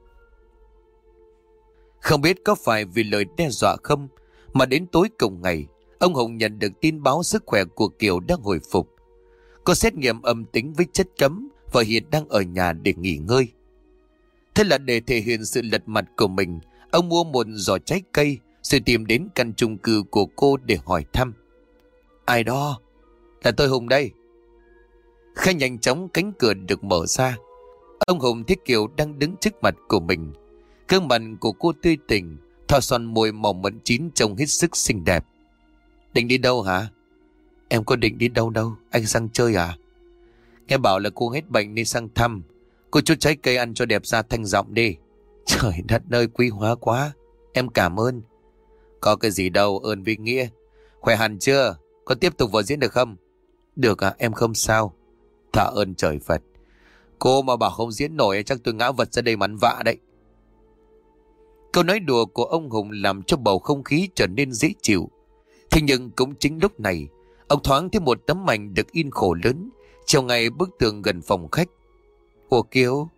S1: Không biết có phải vì lời đe dọa không, mà đến tối cùng ngày, ông Hùng nhận được tin báo sức khỏe của Kiều đang hồi phục. Cô xét nghiệm âm tính với chất cấm và hiện đang ở nhà để nghỉ ngơi. Thế là để thể hiện sự lật mặt của mình, ông mua một giỏ trái cây rồi tìm đến căn chung cư của cô để hỏi thăm. Ai đó? Là tôi Hùng đây. Khá nhanh chóng cánh cửa được mở ra. Ông Hùng thấy Kiều đang đứng trước mặt của mình. Gương mặt của cô tươi tỉnh, thoa son môi màu mẫn chín trông hết sức xinh đẹp. Định đi đâu hả? Em có định đi đâu đâu, anh sang chơi à? Nghe bảo là cô hết bệnh nên sang thăm. Cô chút trái cây ăn cho đẹp da thanh giọng đi. Trời đất ơi, quý hóa quá. Em cảm ơn. Có cái gì đâu, ơn vì nghĩa. Khỏe hẳn chưa? Có tiếp tục vào diễn được không? Được à, em không sao. Tạ ơn trời Phật. Cô mà bảo không diễn nổi chắc tôi ngã vật ra đây mắn vạ đấy. Câu nói đùa của ông Hùng làm cho bầu không khí trở nên dễ chịu. Thế nhưng cũng chính lúc này, ông thoáng thấy một tấm ảnh được in khổ lớn treo ngay bức tường gần phòng khách. Ủa Kiều,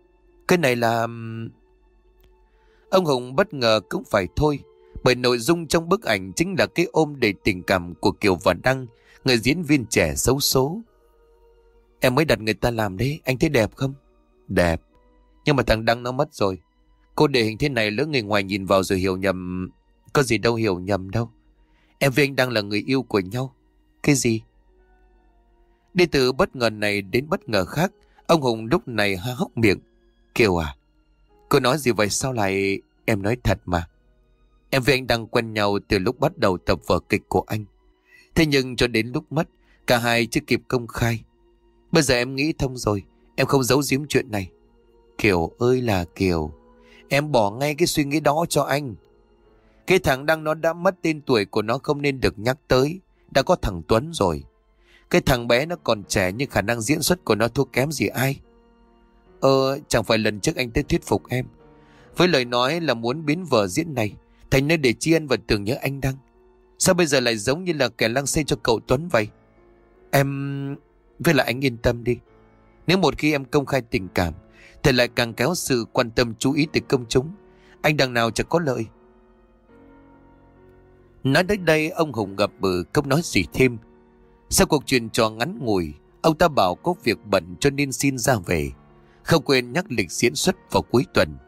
S1: Cái này là... Ông Hùng bất ngờ cũng phải thôi, bởi nội dung trong bức ảnh chính là cái ôm đầy tình cảm của Kiều và Đăng, người diễn viên trẻ xấu số. Em mới đặt người ta làm đấy, anh thấy đẹp không? Đẹp, nhưng mà thằng Đăng nó mất rồi. Cô để hình thế này lỡ người ngoài nhìn vào rồi hiểu nhầm. Có gì đâu hiểu nhầm đâu. Em với anh Đăng là người yêu của nhau. Cái gì? Đi từ bất ngờ này đến bất ngờ khác, ông Hùng lúc này há hốc miệng. Kiều à, cô nói gì vậy sao lại... Em nói thật mà. Em với anh Đăng quen nhau từ lúc bắt đầu tập vở kịch của anh. Thế nhưng cho đến lúc mất, cả hai chưa kịp công khai. Bây giờ em nghĩ thông rồi, em không giấu giếm chuyện này. Kiều ơi là Kiều, em bỏ ngay cái suy nghĩ đó cho anh. Cái thằng Đăng nó đã mất, tên tuổi của nó không nên được nhắc tới. Đã có thằng Tuấn rồi. Cái thằng bé nó còn trẻ nhưng khả năng diễn xuất của nó thua kém gì ai. Ờ, chẳng phải lần trước anh tới thuyết phục em với lời nói là muốn biến vở diễn này thành nơi để tri ân và tưởng nhớ anh Đăng. Sao bây giờ lại giống như là kẻ lăng xê cho cậu Tuấn vậy? Em... Với lại anh yên tâm đi. Nếu một khi em công khai tình cảm thì lại càng kéo sự quan tâm chú ý từ công chúng. Anh đằng nào chẳng có lợi. Nói đến đây ông Hùng ngập bừ không nói gì thêm. Sau cuộc chuyện trò ngắn ngủi, ông ta bảo có việc bận cho nên xin ra về, không quên nhắc lịch diễn xuất vào cuối tuần.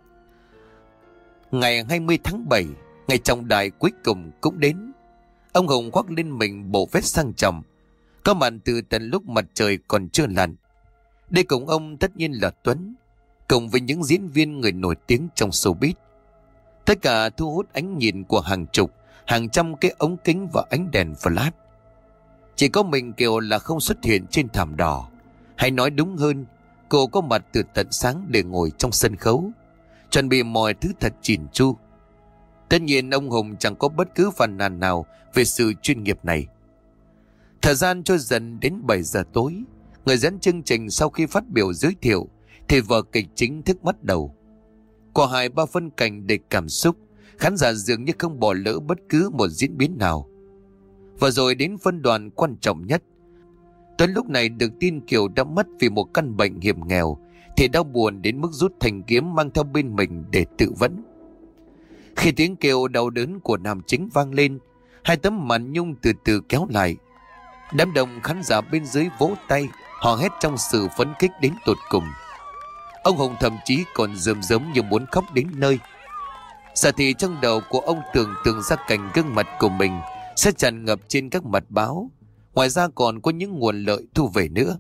S1: Ngày hai mươi tháng bảy, ngày trọng đại cuối cùng cũng đến. Ông Hùng khoác lên mình bộ vest sang trọng, có mặt từ tận lúc mặt trời còn chưa lặn. Đây cùng ông tất nhiên là Tuấn, cùng với những diễn viên người nổi tiếng trong showbiz. Tất cả thu hút ánh nhìn của hàng chục, hàng trăm cái ống kính và ánh đèn flash. Chỉ có mình Kiều là không xuất hiện trên thảm đỏ. Hay nói đúng hơn, cô có mặt từ tận sáng để ngồi trong sân khấu, chuẩn bị mọi thứ thật chỉn chu. Tất nhiên ông Hùng chẳng có bất cứ phàn nàn nào về sự chuyên nghiệp này. Thời gian trôi dần đến bảy giờ tối. Người dẫn chương trình sau khi phát biểu giới thiệu thì vở kịch chính thức bắt đầu. Qua hai ba phân cảnh đầy cảm xúc, khán giả dường như không bỏ lỡ bất cứ một diễn biến nào. Và rồi đến phân đoạn quan trọng nhất. Tuấn lúc này được tin Kiều đã mất vì một căn bệnh hiểm nghèo, thì đau buồn đến mức rút thanh kiếm mang theo bên mình để tự vẫn. Khi tiếng kêu đau đớn của nam chính vang lên, hai tấm màn nhung từ từ kéo lại. Đám đông khán giả bên dưới vỗ tay, hò hét trong sự phấn khích đến tột cùng. Ông Hùng thậm chí còn rơm rớm như muốn khóc đến nơi. Giờ thì trong đầu của ông tưởng tượng ra cảnh gương mặt của mình sẽ tràn ngập trên các mặt báo, ngoài ra còn có những nguồn lợi thu về nữa.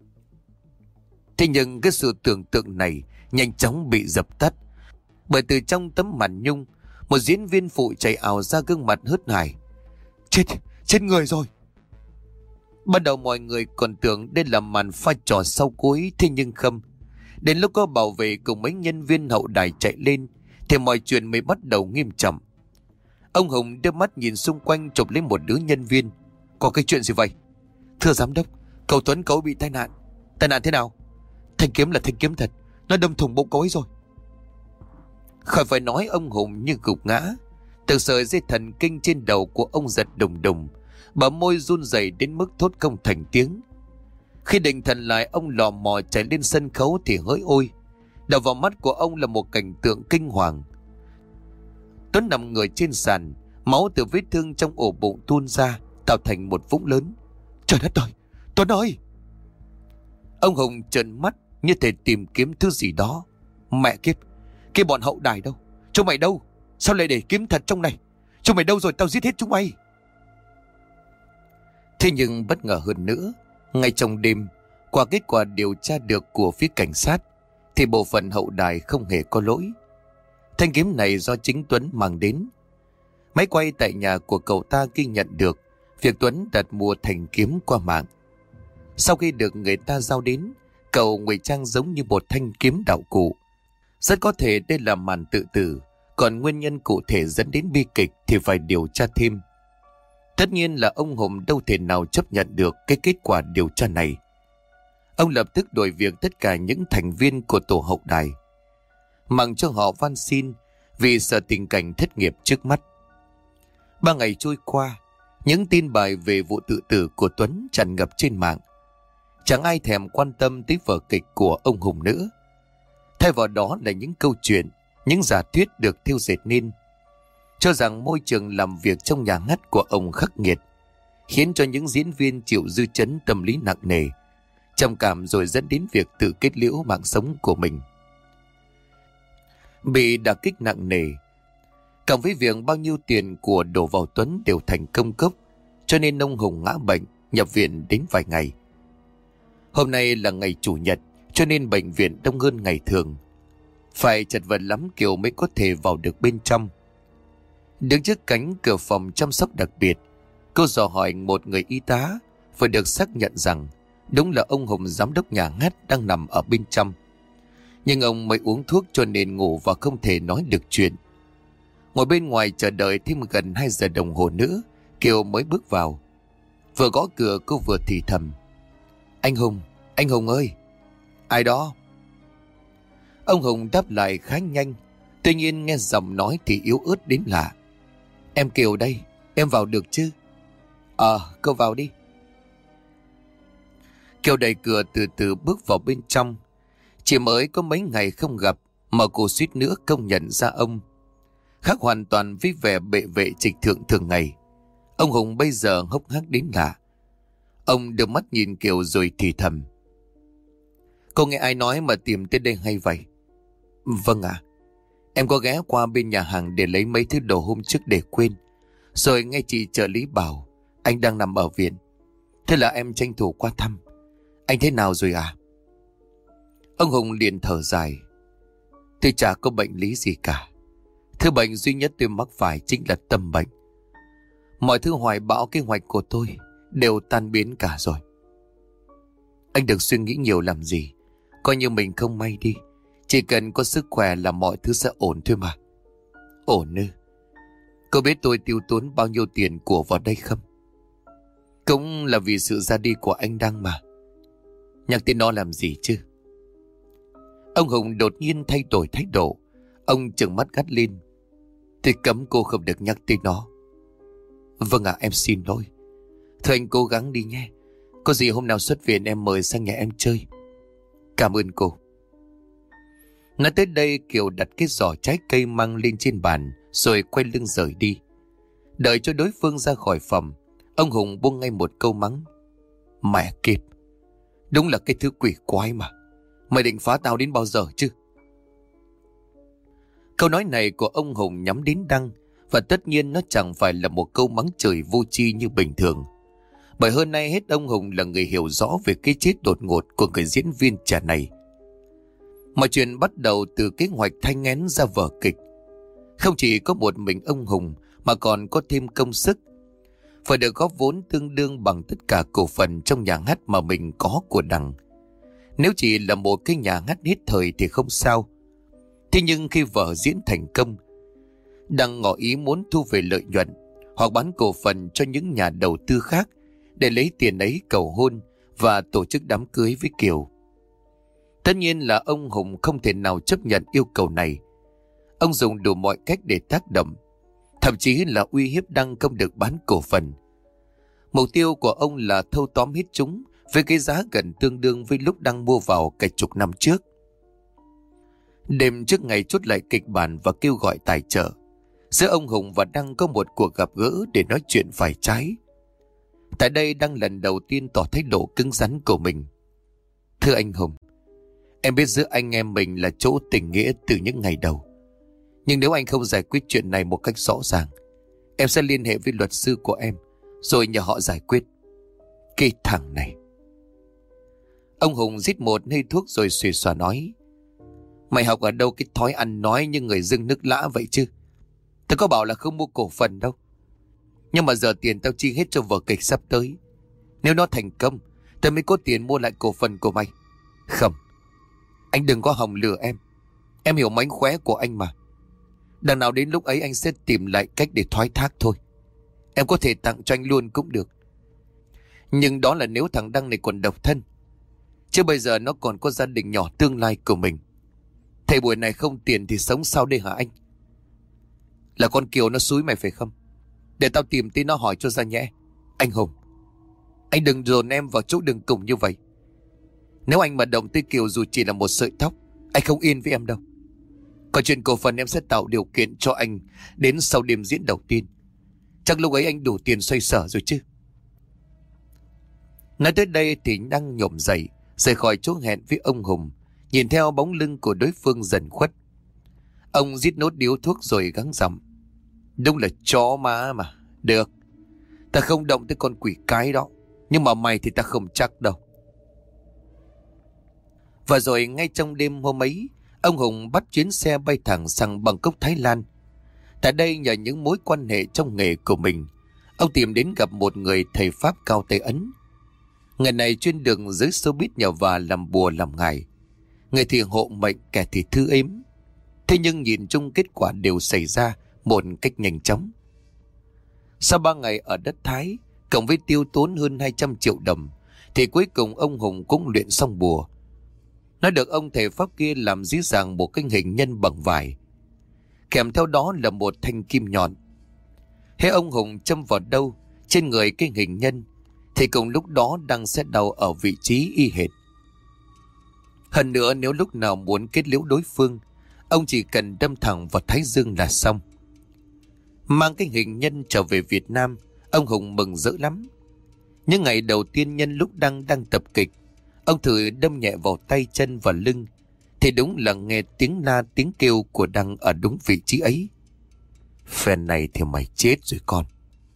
S1: Thế nhưng cái sự tưởng tượng này nhanh chóng bị dập tắt, bởi từ trong tấm màn nhung, một diễn viên phụ chạy ào ra gương mặt hớt hải. Chết, chết người rồi. Ban đầu mọi người còn tưởng đây là màn pha trò sau cuối, thế nhưng không. Đến lúc có bảo vệ cùng mấy nhân viên hậu đài chạy lên thì mọi chuyện mới bắt đầu nghiêm trọng. Ông Hùng đưa mắt nhìn xung quanh, chụp lấy một đứa nhân viên. Có cái chuyện gì vậy? Thưa giám đốc, cậu Tuấn cậu bị tai nạn. Tai nạn thế nào? Thanh kiếm là thanh kiếm thật, nó đâm thủng bụng cậu ấy rồi. Khỏi phải nói, ông Hùng như gục ngã. Từ sợi dây thần kinh trên đầu của ông giật đùng đùng, bờ môi run rẩy đến mức thốt không thành tiếng. Khi định thần lại, ông lò mò chạy lên sân khấu thì hỡi ôi, đập vào mắt của ông là một cảnh tượng kinh hoàng. Tuấn nằm người trên sàn, máu từ vết thương trong ổ bụng tuôn ra, tạo thành một vũng lớn. Trời đất ơi, Tuấn ơi! Ông Hùng trợn mắt như thể tìm kiếm thứ gì đó. Mẹ kiếp, cái bọn hậu đài đâu? Chúng mày đâu? Sao lại để kiếm thật trong này? Chúng mày đâu rồi? Tao giết hết chúng mày. Thế nhưng bất ngờ hơn nữa, ngay trong đêm, qua kết quả điều tra được của phía cảnh sát, thì bộ phận hậu đài không hề có lỗi. Thanh kiếm này do chính Tuấn mang đến. Máy quay tại nhà của cậu ta ghi nhận được việc Tuấn đặt mua thanh kiếm qua mạng. Sau khi được người ta giao đến, cậu ngụy trang giống như một thanh kiếm đạo cụ. Rất có thể đây là màn tự tử, còn nguyên nhân cụ thể dẫn đến bi kịch thì phải điều tra thêm. Tất nhiên là ông Hùng đâu thể nào chấp nhận được cái kết quả điều tra này. Ông lập tức đuổi việc tất cả những thành viên của tổ hậu đài, mặc cho họ van xin vì sợ tình cảnh thất nghiệp trước mắt. Ba ngày trôi qua, những tin bài về vụ tự tử của Tuấn tràn ngập trên mạng. Chẳng ai thèm quan tâm tới vở kịch của ông Hùng nữa. Thay vào đó là những câu chuyện, những giả thuyết được thêu dệt nên, cho rằng môi trường làm việc trong nhà hát của ông khắc nghiệt, khiến cho những diễn viên chịu dư chấn tâm lý nặng nề, trầm cảm, rồi dẫn đến việc tự kết liễu mạng sống của mình. Bị đả kích nặng nề, cộng với việc bao nhiêu tiền của đổ vào Tuấn đều thành công cốc, cho nên ông Hùng ngã bệnh, nhập viện đến vài ngày. Hôm nay là ngày chủ nhật, cho nên bệnh viện đông hơn ngày thường. Phải chật vật lắm Kiều mới có thể vào được bên trong. Đứng trước cánh cửa phòng chăm sóc đặc biệt, cô dò hỏi một người y tá, vừa được xác nhận rằng đúng là ông Hùng giám đốc nhà hát đang nằm ở bên trong. Nhưng ông mới uống thuốc cho nên ngủ và không thể nói được chuyện. Ngồi bên ngoài chờ đợi thêm gần hai giờ đồng hồ nữa, Kiều mới bước vào. Vừa gõ cửa cô vừa thì thầm: Anh Hùng, anh Hùng ơi! Ai đó? Ông Hùng đáp lại khá nhanh, tuy nhiên nghe giọng nói thì yếu ớt đến lạ. Em Kiều đây, em vào được chứ? Ờ, à, cô vào đi. Kiều đẩy cửa từ từ bước vào bên trong. Chỉ mới có mấy ngày không gặp mà cô suýt nữa công nhận ra ông. Khác hoàn toàn với vẻ bệ vệ trịch thượng thường ngày. Ông Hùng bây giờ hốc hác đến lạ. Ông đưa mắt nhìn Kiều rồi thì thầm: Cô nghe ai nói mà tìm tới đây hay vậy? Vâng ạ. À, em có ghé qua bên nhà hàng để lấy mấy thứ đồ hôm trước để quên. Rồi nghe chị trợ lý bảo anh đang nằm ở viện. Thế là em tranh thủ qua thăm. Anh thế nào rồi à? Ông Hùng liền thở dài: Tôi chả có bệnh lý gì cả. Thứ bệnh duy nhất tôi mắc phải chính là tâm bệnh. Mọi thứ hoài bão kế hoạch của tôi đều tan biến cả rồi. Anh đừng suy nghĩ nhiều làm gì. Coi như mình không may đi. Chỉ cần có sức khỏe là mọi thứ sẽ ổn thôi mà. Ổn ư? Cô biết tôi tiêu tốn bao nhiêu tiền của vào đây không? Cũng là vì sự ra đi của anh Đăng mà. Nhắc tới nó làm gì chứ? Ông Hùng đột nhiên thay đổi thái độ. Ông trừng mắt gắt lên: Tôi cấm cô không được nhắc tới nó. Vâng ạ, à, em xin lỗi. Thôi anh cố gắng đi nhé. Có gì hôm nào xuất viện em mời sang nhà em chơi. Cảm ơn cô. Nói tới đây Kiều đặt cái giỏ trái cây mang lên trên bàn, rồi quay lưng rời đi. Đợi cho đối phương ra khỏi phòng, ông Hùng buông ngay một câu mắng: Mẹ kiếp, đúng là cái thứ quỷ quái mà. Mày định phá tao đến bao giờ chứ? Câu nói này của ông Hùng nhắm đến Đăng, và tất nhiên nó chẳng phải là một câu mắng chửi vô tri như bình thường. Bởi hơn nay hết ông Hùng là người hiểu rõ về cái chết đột ngột của người diễn viên trẻ này. Mọi chuyện bắt đầu từ kế hoạch thai nghén ra vở kịch. Không chỉ có một mình ông Hùng mà còn có thêm công sức. Phải được góp vốn tương đương bằng tất cả cổ phần trong nhà hát mà mình có của Đăng. Nếu chỉ là một cái nhà hát hết thời thì không sao. Thế nhưng khi vở diễn thành công, Đăng ngỏ ý muốn thu về lợi nhuận hoặc bán cổ phần cho những nhà đầu tư khác để lấy tiền ấy cầu hôn và tổ chức đám cưới với Kiều. Tất nhiên là ông Hùng không thể nào chấp nhận yêu cầu này. Ông dùng đủ mọi cách để tác động, thậm chí là uy hiếp Đăng không được bán cổ phần. Mục tiêu của ông là thâu tóm hết chúng với cái giá gần tương đương với lúc Đăng mua vào cả chục năm trước. Đêm trước ngày chốt lại kịch bản và kêu gọi tài trợ, giữa ông Hùng và Đăng có một cuộc gặp gỡ để nói chuyện phải trái. Tại đây Đăng lần đầu tiên tỏ thái độ cứng rắn của mình. Thưa anh Hùng, em biết giữa anh em mình là chỗ tình nghĩa từ những ngày đầu. Nhưng nếu anh không giải quyết chuyện này một cách rõ ràng, em sẽ liên hệ với luật sư của em rồi nhờ họ giải quyết. Cái thằng này. Ông Hùng rít một hơi thuốc rồi xuề xòa nói: Mày học ở đâu cái thói ăn nói như người dưng nước lã vậy chứ? Tao có bảo là không mua cổ phần đâu. Nhưng mà giờ tiền tao chi hết cho vở kịch sắp tới. Nếu nó thành công, tao mới có tiền mua lại cổ phần của mày. Không, anh đừng có hòng lừa em. Em hiểu mánh khóe của anh mà. Đằng nào đến lúc ấy anh sẽ tìm lại cách để thoái thác thôi. Em có thể tặng cho anh luôn cũng được. Nhưng đó là nếu thằng Đăng này còn độc thân. Chứ bây giờ nó còn có gia đình nhỏ tương lai của mình. Thầy buổi này không tiền thì sống sao đây hả anh? Là con Kiều nó xúi mày phải không? Để tao tìm tí nó hỏi cho ra nhẽ. Anh Hùng, anh đừng dồn em vào chỗ đường cùng như vậy. Nếu anh mà động tới Kiều dù chỉ là một sợi tóc, Anh không yên với em đâu. Còn chuyện cổ phần em sẽ tạo điều kiện cho anh đến sau đêm diễn đầu tiên. Chắc lúc ấy anh đủ tiền xoay sở rồi chứ. Nói tới đây thì Đăng nhổm dậy, rời khỏi chỗ hẹn với ông Hùng, nhìn theo bóng lưng của đối phương dần khuất. Ông rít nốt điếu thuốc rồi gắng giọng. Đúng là chó má mà. Được, ta không động tới con quỷ cái đó, nhưng mà mày thì ta không chắc đâu. Và rồi ngay trong đêm hôm ấy, ông Hùng bắt chuyến xe bay thẳng sang Bangkok, Thái Lan. Tại đây nhờ những mối quan hệ trong nghề của mình, ông tìm đến gặp một người thầy Pháp cao tay Ấn. Người này chuyên được giới showbiz nhờ và làm bùa làm ngải. Người thì hộ mệnh, kẻ thì thư ếm. Thế nhưng nhìn chung kết quả đều xảy ra một cách nhanh chóng. Sau ba ngày ở đất Thái, cộng với tiêu tốn hơn hai trăm triệu đồng, thì cuối cùng ông Hùng cũng luyện xong bùa. Nó được ông thầy Pháp kia làm dí dàng một cái hình nhân bằng vải, kèm theo đó là một thanh kim nhọn. Thế ông Hùng châm vào đâu trên người cái hình nhân, thì cùng lúc đó đang sẽ đau ở vị trí y hệt. Hơn nữa, nếu lúc nào muốn kết liễu đối phương, ông chỉ cần đâm thẳng vào thái dương là xong. Mang cái hình nhân trở về Việt Nam, ông Hùng mừng rỡ lắm. Những ngày đầu tiên nhân lúc đang đang tập kịch, ông thử đâm nhẹ vào tay chân và lưng, thì đúng là nghe tiếng la tiếng kêu của Đăng ở đúng vị trí ấy. Phen này thì mày chết rồi con.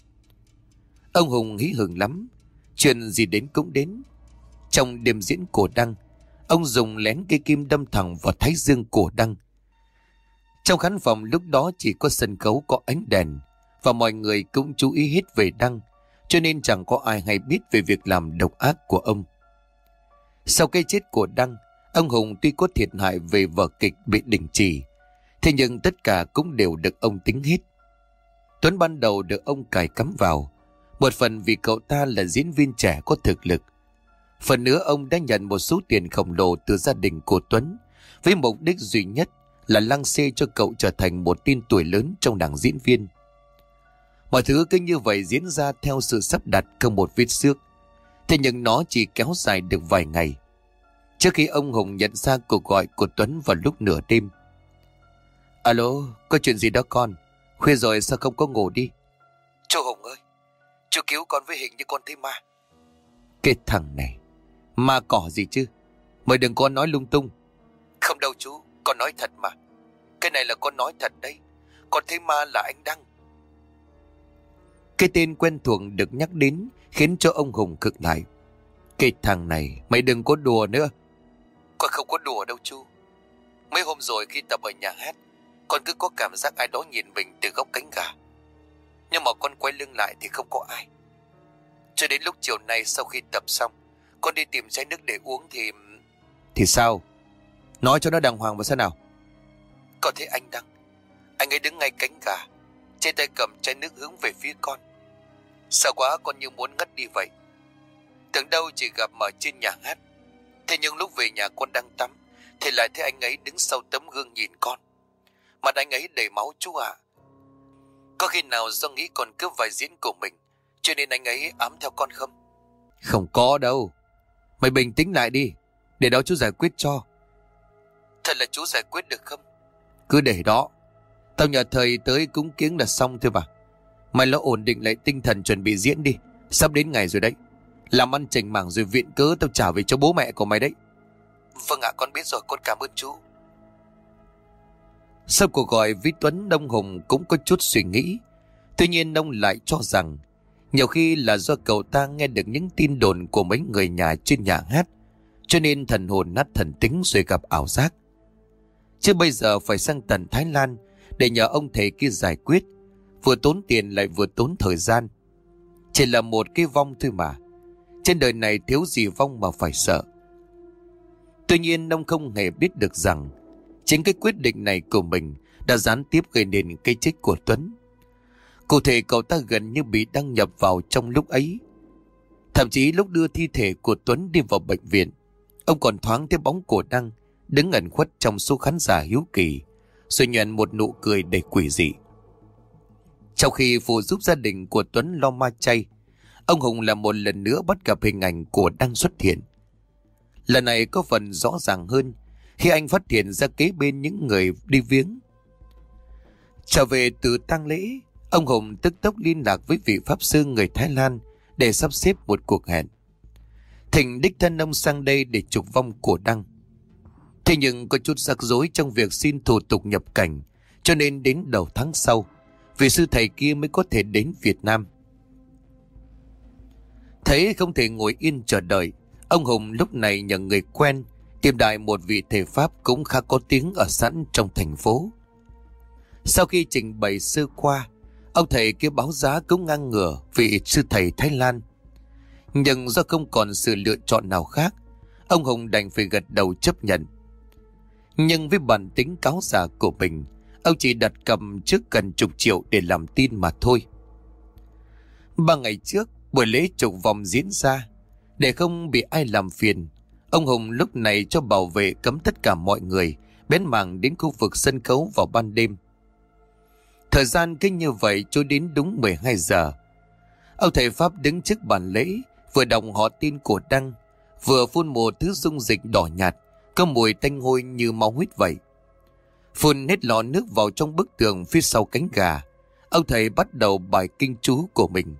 S1: Ông Hùng hí hửng lắm. Chuyện gì đến cũng đến. Trong đêm diễn của Đăng, ông dùng lén cây kim đâm thẳng vào thái dương của Đăng. Trong khán phòng lúc đó chỉ có sân khấu có ánh đèn, và mọi người cũng chú ý hết về Đăng, cho nên chẳng có ai hay biết về việc làm độc ác của ông. Sau cái chết của Đăng, ông Hùng tuy có thiệt hại về vở kịch bị đình chỉ, thế nhưng tất cả cũng đều được ông tính hết. Tuấn ban đầu được ông cài cắm vào, một phần vì cậu ta là diễn viên trẻ có thực lực. Phần nữa ông đã nhận một số tiền khổng lồ từ gia đình của Tuấn, với mục đích duy nhất là lăng xê cho cậu trở thành một tên tuổi lớn trong đảng diễn viên. Mọi thứ cứ như vậy diễn ra theo sự sắp đặt không một vết xước. Thế nhưng nó chỉ kéo dài được vài ngày, trước khi ông Hùng nhận ra cuộc gọi của Tuấn vào lúc nửa đêm. Alo, có chuyện gì đó con? Khuya rồi sao không có ngủ đi? Chú Hùng ơi, chú cứu con với hình như con thấy ma. Cái thằng này, ma cỏ gì chứ? Mày đừng có nói lung tung. Không đâu chú, con nói thật mà. Cái này là con nói thật đấy. Con thấy ma là anh Đăng. Cái tên quen thuộc được nhắc đến khiến cho ông Hùng cực lại. Cái thằng này, mày đừng có đùa nữa. Con không có đùa đâu chú. Mấy hôm rồi khi tập ở nhà hát, con cứ có cảm giác ai đó nhìn mình từ góc cánh gà. Nhưng mà con quay lưng lại thì không có ai. Cho đến lúc chiều nay sau khi tập xong, con đi tìm chai nước để uống thì... Thì sao? Nói cho nó đàng hoàng mà sao nào? Con thấy anh Đăng. Anh ấy đứng ngay cánh gà, trên tay cầm chai nước hướng về phía con. Sợ quá con như muốn ngất đi vậy. Tưởng đâu chỉ gặp ở trên nhà hát. Thế nhưng lúc về nhà con đang tắm thì lại thấy anh ấy đứng sau tấm gương nhìn con. Mặt anh ấy đầy máu chú ạ. Có khi nào do nghĩ con cướp vai diễn của mình cho nên anh ấy ám theo con không? Không có đâu. Mày bình tĩnh lại đi, để đó chú giải quyết cho. Thật là chú giải quyết được không? Cứ để đó. Tao nhờ thầy tới cúng kiếng là xong thôi mà. Mày lo ổn định lại tinh thần chuẩn bị diễn đi. Sắp đến ngày rồi đấy. Làm ăn chành mảng rồi viện cớ tao trả về cho bố mẹ của mày đấy. Vâng ạ, con biết rồi, con cảm ơn chú. Sau cuộc gọi với Tuấn, ông Hùng cũng có chút suy nghĩ. Tuy nhiên ông lại cho rằng nhiều khi là do cậu ta nghe được những tin đồn của mấy người nhà trên nhà hát, cho nên thần hồn nát thần tính rồi gặp ảo giác. Chứ bây giờ phải sang tận Thái Lan để nhờ ông thầy kia giải quyết, vừa tốn tiền lại vừa tốn thời gian. Chỉ là một cái vong thôi mà. Trên đời này thiếu gì vong mà phải sợ. Tuy nhiên ông không hề biết được rằng chính cái quyết định này của mình đã gián tiếp gây nên cái chết của Tuấn. Cụ thể cậu ta gần như bị đăng nhập vào trong lúc ấy. Thậm chí lúc đưa thi thể của Tuấn đi vào bệnh viện, ông còn thoáng thấy bóng của Đăng đứng ẩn khuất trong số khán giả hiếu kỳ, rồi nhoẻn một nụ cười đầy quỷ dị. Trong khi phụ giúp gia đình của Tuấn lo ma chay, ông Hùng là một lần nữa bắt gặp hình ảnh của Đăng xuất hiện. Lần này có phần rõ ràng hơn khi anh phát hiện ra kế bên những người đi viếng. Trở về từ tang lễ, ông Hùng tức tốc liên lạc với vị pháp sư người Thái Lan để sắp xếp một cuộc hẹn. Thỉnh đích thân ông sang đây để trục vong của Đăng. Thế nhưng có chút rắc rối trong việc xin thủ tục nhập cảnh, cho nên đến đầu tháng sau, vị sư thầy kia mới có thể đến Việt Nam. Thấy không thể ngồi yên chờ đợi, ông Hùng lúc này nhờ người quen tìm đại một vị thầy Pháp cũng khá có tiếng ở sẵn trong thành phố. Sau khi trình bày sơ qua, ông thầy kia báo giá cũng ngang ngửa vị sư thầy Thái Lan. Nhưng do không còn sự lựa chọn nào khác, ông Hùng đành phải gật đầu chấp nhận. Nhưng với bản tính cáo già của mình, ông chỉ đặt cầm trước gần chục triệu để làm tin mà thôi. Ba ngày trước, buổi lễ trục vòng diễn ra. Để không bị ai làm phiền, ông Hùng lúc này cho bảo vệ cấm tất cả mọi người bén mảng đến khu vực sân khấu vào ban đêm. Thời gian cứ như vậy trôi đến đúng mười hai giờ. Ông thầy Pháp đứng trước bàn lễ, vừa đọc họ tin của Đăng, vừa phun một thứ dung dịch đỏ nhạt, có mùi tanh hôi như máu huyết vậy. Phun hết lọ nước vào trong bức tường phía sau cánh gà, ông thầy bắt đầu bài kinh chú của mình.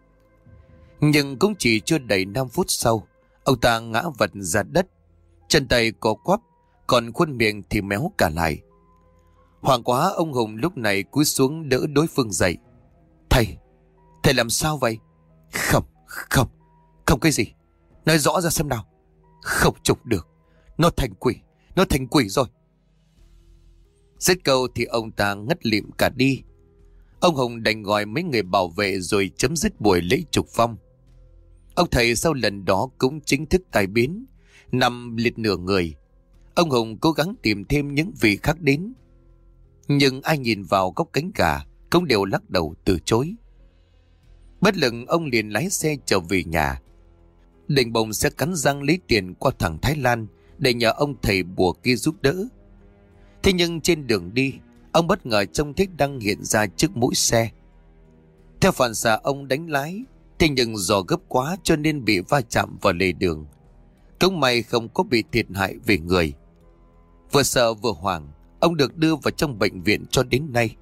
S1: Nhưng cũng chỉ chưa đầy năm phút sau, ông ta ngã vật ra đất, chân tay co quắp, còn khuôn miệng thì méo cả lại. Hoảng quá, ông Hùng lúc này cúi xuống đỡ đối phương dậy. Thầy, thầy làm sao vậy? Không, không, không cái gì. Nói rõ ra xem nào. Không trục được, nó thành quỷ, nó thành quỷ rồi. Dứt câu thì ông ta ngất lịm cả đi. Ông Hùng đành gọi mấy người bảo vệ rồi chấm dứt buổi lễ trục vong. Ông thầy sau lần đó cũng chính thức tai biến, nằm liệt nửa người. Ông Hùng cố gắng tìm thêm những vị khác đến, nhưng ai nhìn vào góc cánh gà cũng đều lắc đầu từ chối. Bất lực, ông liền lái xe trở về nhà, định bồng sẽ cắn răng lấy tiền qua thằng Thái Lan để nhờ ông thầy bùa kia giúp đỡ. Thế nhưng trên đường đi, ông bất ngờ trông thấy Đăng hiện ra trước mũi xe. Theo phản xạ ông đánh lái, thế nhưng do gấp quá cho nên bị va chạm vào lề đường. Cũng may không có bị thiệt hại về người. Vừa sợ vừa hoảng, ông được đưa vào trong bệnh viện cho đến nay.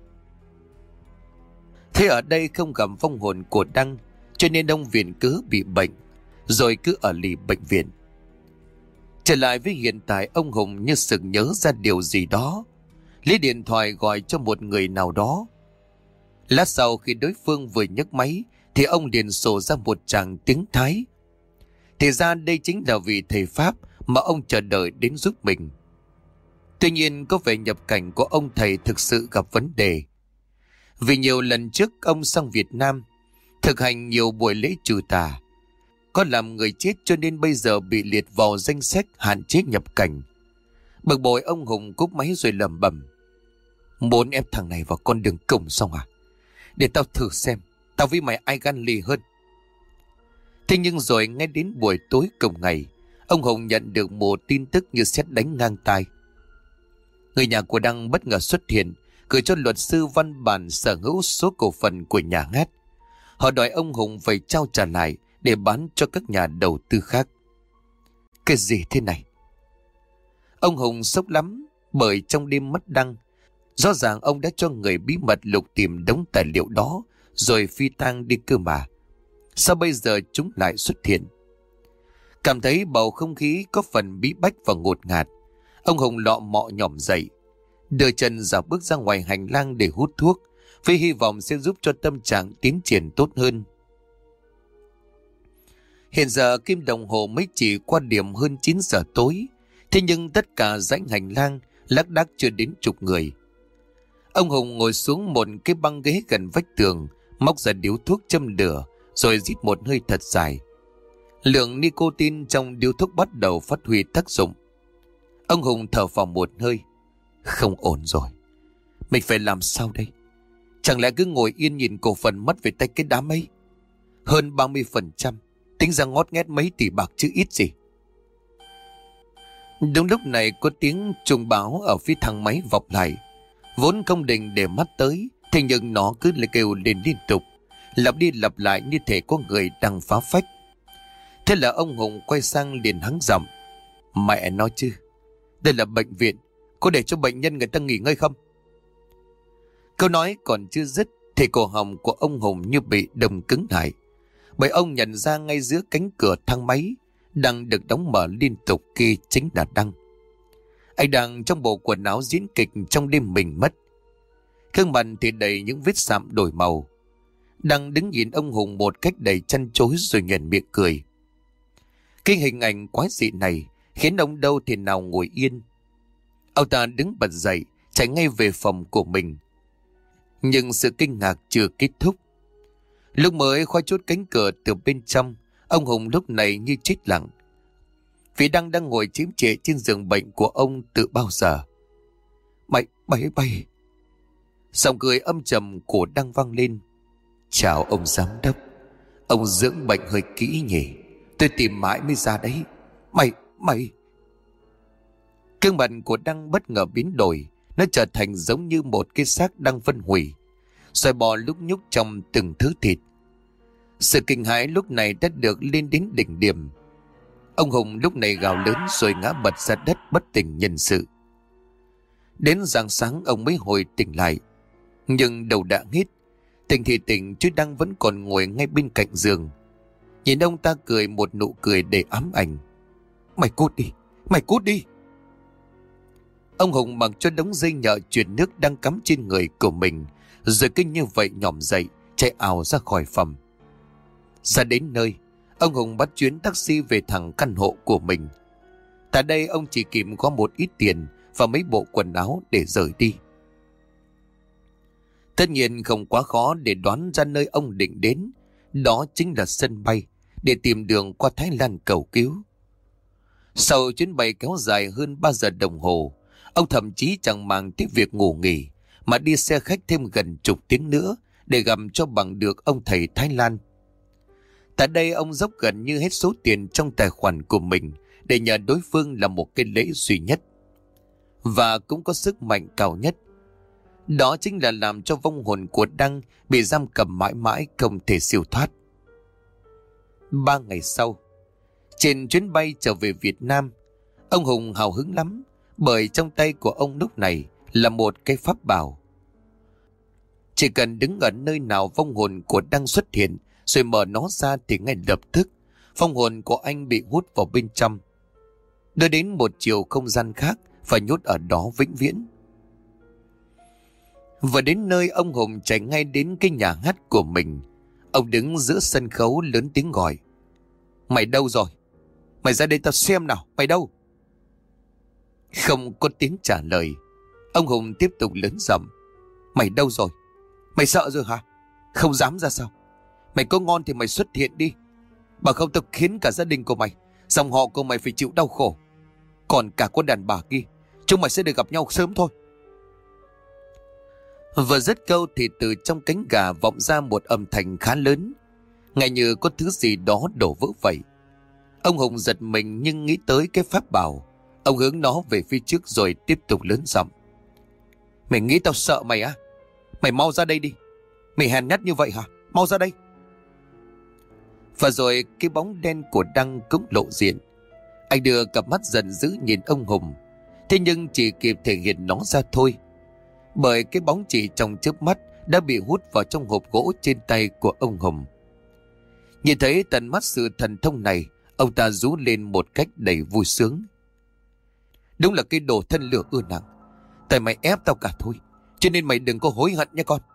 S1: Thế ở đây không gặp vong hồn của Đăng, cho nên ông viện cớ bị bệnh, rồi cứ ở lì bệnh viện. Trở lại với hiện tại, ông Hùng như sực nhớ ra điều gì đó, lấy điện thoại gọi cho một người nào đó. Lát sau khi đối phương vừa nhấc máy thì ông liền sổ ra một tràng tiếng Thái. Thì ra đây chính là vị thầy Pháp mà ông chờ đợi đến giúp mình. Tuy nhiên có vẻ nhập cảnh của ông thầy thực sự gặp vấn đề. Vì nhiều lần trước ông sang Việt Nam thực hành nhiều buổi lễ trừ tà, có làm người chết cho nên bây giờ bị liệt vào danh sách hạn chế nhập cảnh. Bực bội, ông Hùng cúp máy rồi lẩm bẩm: Muốn ép thằng này vào con đường cùng xong à? Để tao thử xem tao với mày ai gan lì hơn. Thế nhưng rồi ngay đến buổi tối cùng ngày, ông Hùng nhận được một tin tức như sét đánh ngang tai. Người nhà của Đăng bất ngờ xuất hiện, gửi cho luật sư văn bản sở hữu số cổ phần của nhà hát. Họ đòi ông Hùng phải trao trả lại để bán cho các nhà đầu tư khác. Cái gì thế này? Ông Hùng sốc lắm, bởi trong đêm mất Đăng, rõ ràng ông đã cho người bí mật lục tìm đống tài liệu đó rồi phi tang đi cơ mà. Sao bây giờ chúng lại xuất hiện? Cảm thấy bầu không khí có phần bí bách và ngột ngạt, ông Hùng lọ mọ nhỏm dậy, đưa chân dạo bước ra ngoài hành lang để hút thuốc, với hy vọng sẽ giúp cho tâm trạng tiến triển tốt hơn. Hiện giờ kim đồng hồ mới chỉ qua điểm hơn chín giờ tối, thế nhưng tất cả dãy hành lang lác đác chưa đến chục người. Ông Hùng ngồi xuống một cái băng ghế gần vách tường, móc ra điếu thuốc châm lửa, rồi rít một hơi thật dài. Lượng nicotine trong điếu thuốc bắt đầu phát huy tác dụng. Ông Hùng thở vào một hơi. Không ổn rồi. Mình phải làm sao đây? Chẳng lẽ cứ ngồi yên nhìn cổ phần mất về tay cái đám ấy? Hơn ba mươi phần trăm, tính ra ngót nghét mấy tỷ bạc chứ ít gì. Đúng lúc này có tiếng chuông báo ở phía thang máy vọng lại. Vốn không định để mắt tới, thế nhưng nó cứ lại kêu lên liên tục, lặp đi lặp lại như thể có người đang phá phách. Thế là ông Hùng quay sang liền hắng giọng: Mẹ nói chứ, Đây là bệnh viện, có để cho bệnh nhân người ta nghỉ ngơi không? Câu nói còn chưa dứt thì cổ họng của ông Hùng như bị đông cứng lại, bởi ông nhận ra ngay giữa cánh cửa thang máy đang được đóng mở liên tục kia chính là Đăng. Anh đang trong bộ quần áo diễn kịch trong đêm mình mất. Gương mặt thì đầy những vết sạm đổi màu. Đăng đứng nhìn ông Hùng một cách đầy chăn chối rồi nhoẻn miệng cười. Cái hình ảnh quái dị này khiến ông đâu thể nào ngồi yên. Ông ta đứng bật dậy, chạy ngay về phòng của mình. Nhưng sự kinh ngạc chưa kết thúc. Lúc mới khóa chốt cánh cửa từ bên trong, ông Hùng lúc này như chết lặng. Vì Đăng đang ngồi chiếm trệ trên giường bệnh của ông từ bao giờ. Mày, mày, mày. Giọng cười âm trầm của Đăng vang lên. Chào ông giám đốc. Ông dưỡng bệnh hơi kỹ nhỉ. Tôi tìm mãi mới ra đấy. Mày, mày. Gương mặt của Đăng bất ngờ biến đổi. Nó trở thành giống như một cái xác đang phân hủy, xoài bò lúc nhúc trong từng thứ thịt. Sự kinh hãi lúc này đã được lên đến đỉnh điểm. Ông Hùng lúc này gào lớn rồi ngã bật ra đất bất tỉnh nhân sự. Đến rạng sáng ông mới hồi tỉnh lại. Nhưng đầu đã hết. Tỉnh thì tỉnh chứ Đăng vẫn còn ngồi ngay bên cạnh giường. Nhìn ông ta cười một nụ cười để ám ảnh. Mày cút đi, mày cút đi. Ông Hùng mặc cho đống dây nhợ truyền nước đang cắm trên người của mình, rồi cứ như vậy nhỏm dậy, chạy ào ra khỏi phòng. Ra đến nơi, ông Hùng bắt chuyến taxi về thẳng căn hộ của mình. Tại đây ông chỉ kịp có một ít tiền và mấy bộ quần áo để rời đi. Tất nhiên không quá khó để đoán ra nơi ông định đến, đó chính là sân bay, để tìm đường qua Thái Lan cầu cứu. Sau chuyến bay kéo dài hơn ba giờ đồng hồ, ông thậm chí chẳng màng tiếp việc ngủ nghỉ, mà đi xe khách thêm gần chục tiếng nữa để gặp cho bằng được ông thầy Thái Lan. Tại đây ông dốc gần như hết số tiền trong tài khoản của mình để nhờ đối phương là một cái lễ duy nhất, và cũng có sức mạnh cao nhất. Đó chính là làm cho vong hồn của Đăng bị giam cầm mãi mãi không thể siêu thoát. Ba ngày sau, trên chuyến bay trở về Việt Nam, ông Hùng hào hứng lắm, bởi trong tay của ông lúc này là một cái pháp bảo. Chỉ cần đứng ở nơi nào vong hồn của Đăng xuất hiện rồi mở nó ra thì ngay lập tức vong hồn của anh bị hút vào bên trong, đưa đến một chiều không gian khác và nhốt ở đó vĩnh viễn. Vừa đến nơi, ông Hùng chạy ngay đến cái nhà hát của mình. Ông đứng giữa sân khấu lớn tiếng gọi. Mày đâu rồi? Mày ra đây tao xem nào, mày đâu? Không có tiếng trả lời. Ông Hùng tiếp tục lớn giọng. Mày đâu rồi? Mày sợ rồi hả? Không dám ra sao? Mày có ngon thì mày xuất hiện đi, bằng không tao khiến cả gia đình của mày, dòng họ của mày phải chịu đau khổ. Còn cả con đàn bà kia, chúng mày sẽ được gặp nhau sớm thôi. Vừa dứt câu thì từ trong cánh gà vọng ra một âm thanh khá lớn, ngay như có thứ gì đó đổ vỡ vậy. Ông Hùng giật mình nhưng nghĩ tới cái pháp bảo. Ông hướng nó về phía trước rồi tiếp tục lớn giọng. Mày nghĩ tao sợ mày á? Mày mau ra đây đi. Mày hèn nhát như vậy hả? Mau ra đây. Và rồi cái bóng đen của Đăng cũng lộ diện. Anh đưa cặp mắt giận dữ nhìn ông Hùng, thế nhưng chỉ kịp thể hiện nó ra thôi, bởi cái bóng chỉ trong chớp mắt đã bị hút vào trong hộp gỗ trên tay của ông Hùng. Nhìn thấy tận mắt sự thần thông này, ông ta rú lên một cách đầy vui sướng. Đúng là cái đồ thân lửa ưa nặng. Tại mày ép tao cả thôi, cho nên mày đừng có hối hận nha con.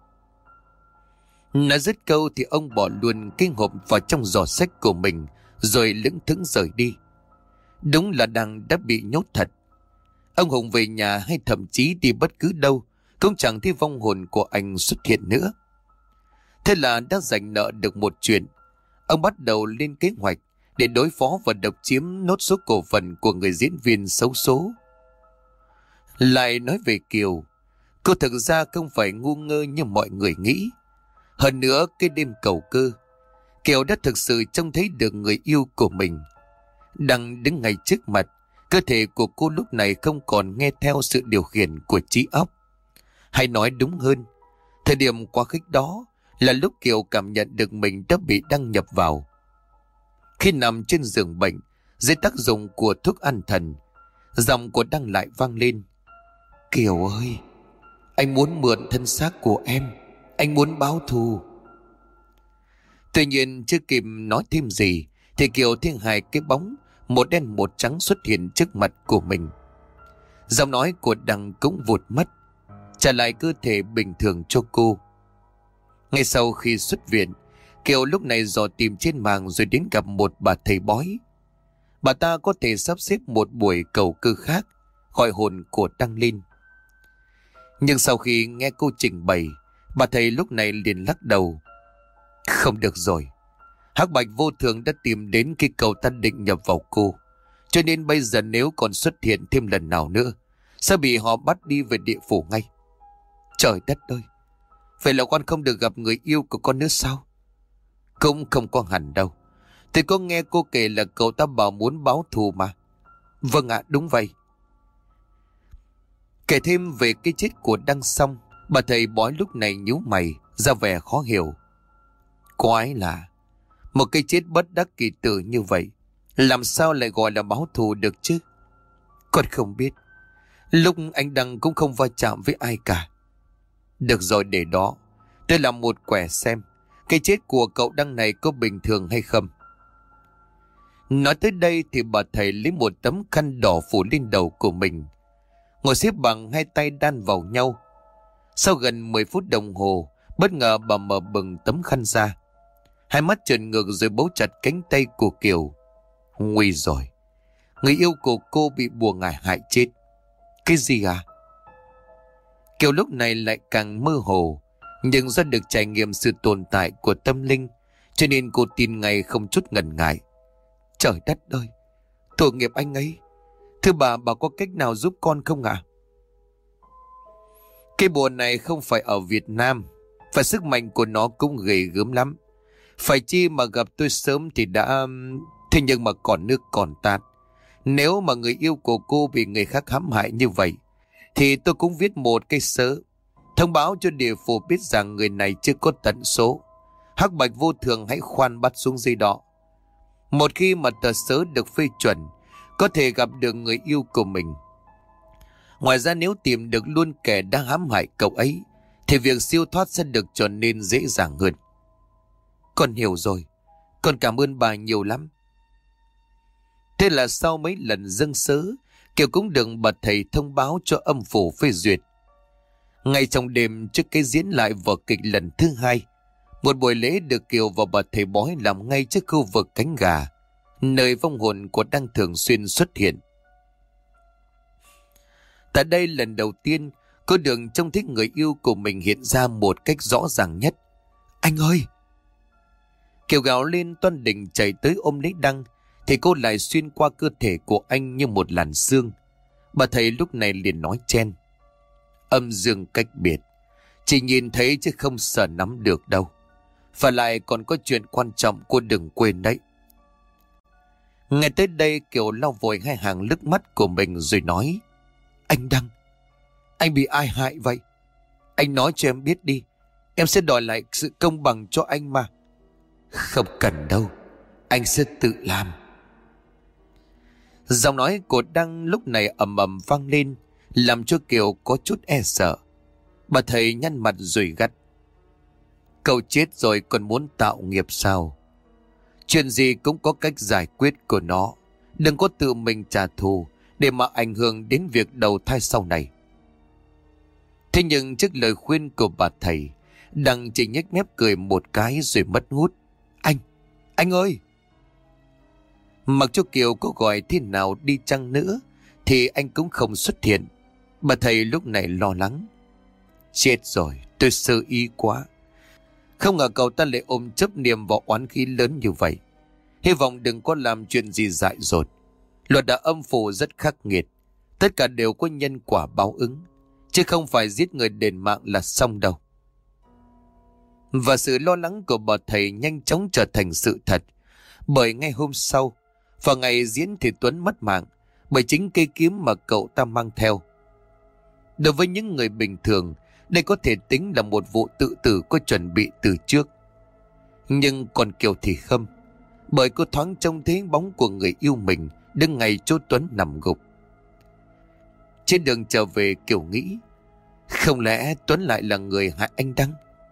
S1: Nói dứt câu thì ông bỏ luôn cái hộp vào trong giỏ xách của mình, rồi lững thững rời đi. Đúng là Đăng đã bị nhốt thật. Ông Hùng về nhà hay thậm chí đi bất cứ đâu cũng chẳng thấy vong hồn của anh xuất hiện nữa. Thế là đã giành nợ được một chuyện. Ông bắt đầu lên kế hoạch để đối phó và độc chiếm nốt số cổ phần của người diễn viên xấu số. Lại nói về Kiều, cô thực ra không phải ngu ngơ như mọi người nghĩ. Hơn nữa, cái đêm cầu cơ, Kiều đã thực sự trông thấy được người yêu của mình đang đứng ngay trước mặt. Cơ thể của cô lúc này không còn nghe theo sự điều khiển của trí óc. Hay nói đúng hơn, thời điểm quá khích đó là lúc Kiều cảm nhận được mình đã bị đăng nhập vào. Khi nằm trên giường bệnh, dưới tác dụng của thuốc an thần, Giọng của Đăng lại vang lên. Kiều ơi, anh muốn mượn thân xác của em, anh muốn báo thù. Tuy nhiên chưa kịp nói thêm gì thì Kiều thấy hai cái bóng, một đen một trắng xuất hiện trước mặt của mình. Giọng nói của Đăng cũng vụt mất, trả lại cơ thể bình thường cho cô. Ngay sau khi xuất viện, Kiều lúc này dò tìm trên mạng rồi đến gặp một bà thầy bói. Bà ta có thể sắp xếp một buổi cầu cư khác, gọi hồn của Đăng lên. Nhưng sau khi nghe cô trình bày, bà thầy lúc này liền lắc đầu. Không được rồi, hắc bạch vô thường đã tìm đến cái cầu ta định nhập vào cô, cho nên bây giờ nếu còn xuất hiện thêm lần nào nữa sẽ bị họ bắt đi về địa phủ ngay. Trời đất ơi, vậy là con không được gặp người yêu của con nữa sao? Cũng không có hẳn đâu. Tôi có nghe cô kể là cậu ta bảo muốn báo thù mà. Vâng ạ, đúng vậy. Kể thêm về cái chết của Đăng xong, bà thầy bói lúc này nhíu mày, ra vẻ khó hiểu. Quái lạ, một cái chết bất đắc kỳ tử như vậy, làm sao lại gọi là báo thù được chứ? Con không biết. Lúc anh Đăng cũng không va chạm với ai cả. Được rồi, để đó. Tôi làm một quẻ xem cái chết của cậu Đăng này có bình thường hay không. Nói tới đây thì bà thầy lấy một tấm khăn đỏ phủ lên đầu của mình, ngồi xếp bằng hai tay đan vào nhau. Sau gần mười phút đồng hồ, bất ngờ bà mở bừng tấm khăn ra, hai mắt trợn ngược rồi bấu chặt cánh tay của Kiều. Nguy rồi, người yêu của cô bị bùa ngải hại chết. Cái gì à? Kiều lúc này lại càng mơ hồ, nhưng do được trải nghiệm sự tồn tại của tâm linh, cho nên cô tin ngay không chút ngần ngại. Trời đất ơi, tội nghiệp anh ấy. Thưa bà, bà có cách nào giúp con không ạ? À? Cái bùa này không phải ở Việt Nam, và sức mạnh của nó cũng ghê gớm lắm. Phải chi mà gặp tôi sớm thì đã... Thế nhưng mà còn nước còn tát. Nếu mà người yêu của cô bị người khác hãm hại như vậy, thì tôi cũng viết một cái sớ, thông báo cho địa phủ biết rằng người này chưa có tận số. Hắc bạch vô thường hãy khoan bắt xuống dưới đó. Một khi mà tờ sớ được phê chuẩn, có thể gặp được người yêu của mình. Ngoài ra nếu tìm được luôn kẻ đã hãm hại cậu ấy, thì việc siêu thoát sẽ được trở nên dễ dàng hơn. Con hiểu rồi, con cảm ơn bà nhiều lắm. Thế là sau mấy lần dâng sớ, Kiều cũng được bà thầy thông báo cho âm phủ phê duyệt. Ngay trong đêm trước cái diễn lại vở kịch lần thứ hai, một buổi lễ được Kiều và bà thầy bói làm ngay trước khu vực cánh gà, nơi vong hồn của Đăng thường xuyên xuất hiện. Tại đây lần đầu tiên, cô được trông thấy người yêu của mình hiện ra một cách rõ ràng nhất. Anh ơi! Kiều gào lên toan định chạy tới ôm lấy Đăng, thì cô lại xuyên qua cơ thể của anh như một làn sương. Bà thầy lúc này liền nói chen. Âm dương cách biệt, chỉ nhìn thấy chứ không sợ nắm được đâu. Và lại còn có chuyện quan trọng cô đừng quên đấy. Ngay tới đây Kiều lau vội hai hàng nước mắt của mình rồi nói. Anh Đăng, anh bị ai hại vậy? Anh nói cho em biết đi, em sẽ đòi lại sự công bằng cho anh mà. Không cần đâu, anh sẽ tự làm. Giọng nói của Đăng lúc này ầm ầm vang lên, làm cho Kiều có chút e sợ. Bà thầy nhăn mặt rồi gắt. Cậu chết rồi còn muốn tạo nghiệp sao? Chuyện gì cũng có cách giải quyết của nó. Đừng có tự mình trả thù để mà ảnh hưởng đến việc đầu thai sau này. Thế nhưng trước lời khuyên của bà thầy, Đăng chỉ nhếch mép cười một cái rồi mất hút. Anh, anh ơi! Mặc cho Kiều có gọi thế nào đi chăng nữa thì anh cũng không xuất hiện. Bà thầy lúc này lo lắng. Chết rồi, tôi sơ ý quá. Không ngờ cậu ta lại ôm chấp niệm vào oán khí lớn như vậy. Hy vọng đừng có làm chuyện gì dại dột. Luật đã âm phủ rất khắc nghiệt. Tất cả đều có nhân quả báo ứng, chứ không phải giết người đền mạng là xong đâu. Và sự lo lắng của bà thầy nhanh chóng trở thành sự thật. Bởi ngay hôm sau, vào ngày diễn thì Tuấn mất mạng bởi chính cây kiếm mà cậu ta mang theo. Đối với những người bình thường, đây có thể tính là một vụ tự tử có chuẩn bị từ trước. Nhưng còn Kiều thì không, bởi cô thoáng trông thấy bóng của người yêu mình đứng ngay chỗ Tuấn nằm gục. Trên đường trở về Kiều nghĩ, không lẽ Tuấn lại là người hại anh Đăng?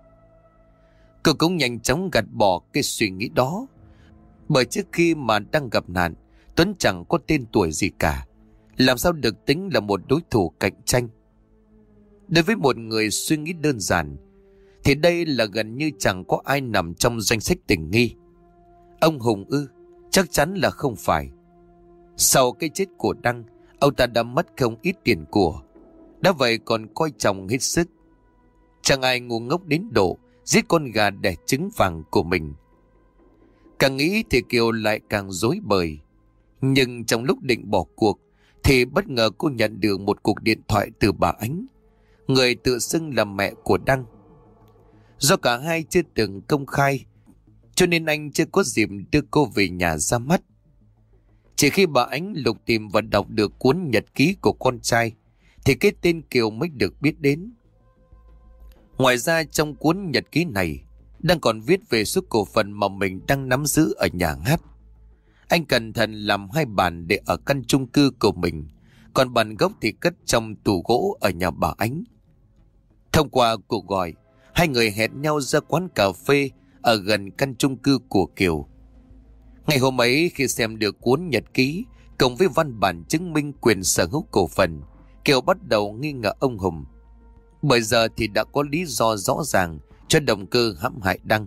S1: Cô cũng nhanh chóng gạt bỏ cái suy nghĩ đó. Bởi trước khi mà Đăng gặp nạn, Tuấn chẳng có tên tuổi gì cả, làm sao được tính là một đối thủ cạnh tranh. Đối với một người suy nghĩ đơn giản thì đây là gần như chẳng có ai nằm trong danh sách tình nghi. Ông Hùng ư? Chắc chắn là không phải. Sau cái chết của Đăng, ông ta đã mất không ít tiền của, đã vậy còn coi chồng hết sức. Chẳng ai ngu ngốc đến độ giết con gà đẻ trứng vàng của mình. Càng nghĩ thì Kiều lại càng rối bời. Nhưng trong lúc định bỏ cuộc thì bất ngờ cô nhận được một cuộc điện thoại từ bà Ánh, người tự xưng là mẹ của Đăng. Do cả hai chưa từng công khai, cho nên anh chưa có dịp đưa cô về nhà ra mắt. Chỉ khi bà Ánh lục tìm và đọc được cuốn nhật ký của con trai thì cái tên Kiều mới được biết đến. Ngoài ra trong cuốn nhật ký này Đăng còn viết về số cổ phần mà mình đang nắm giữ ở nhà hát. Anh cẩn thận làm hai bản để ở căn chung cư của mình, còn bản gốc thì cất trong tủ gỗ ở nhà bà Ánh. Thông qua cuộc gọi, hai người hẹn nhau ra quán cà phê ở gần căn chung cư của Kiều. Ngày hôm ấy khi xem được cuốn nhật ký cộng với văn bản chứng minh quyền sở hữu cổ phần, Kiều bắt đầu nghi ngờ ông Hùng. Bởi giờ thì đã có lý do rõ ràng cho động cơ hãm hại Đăng.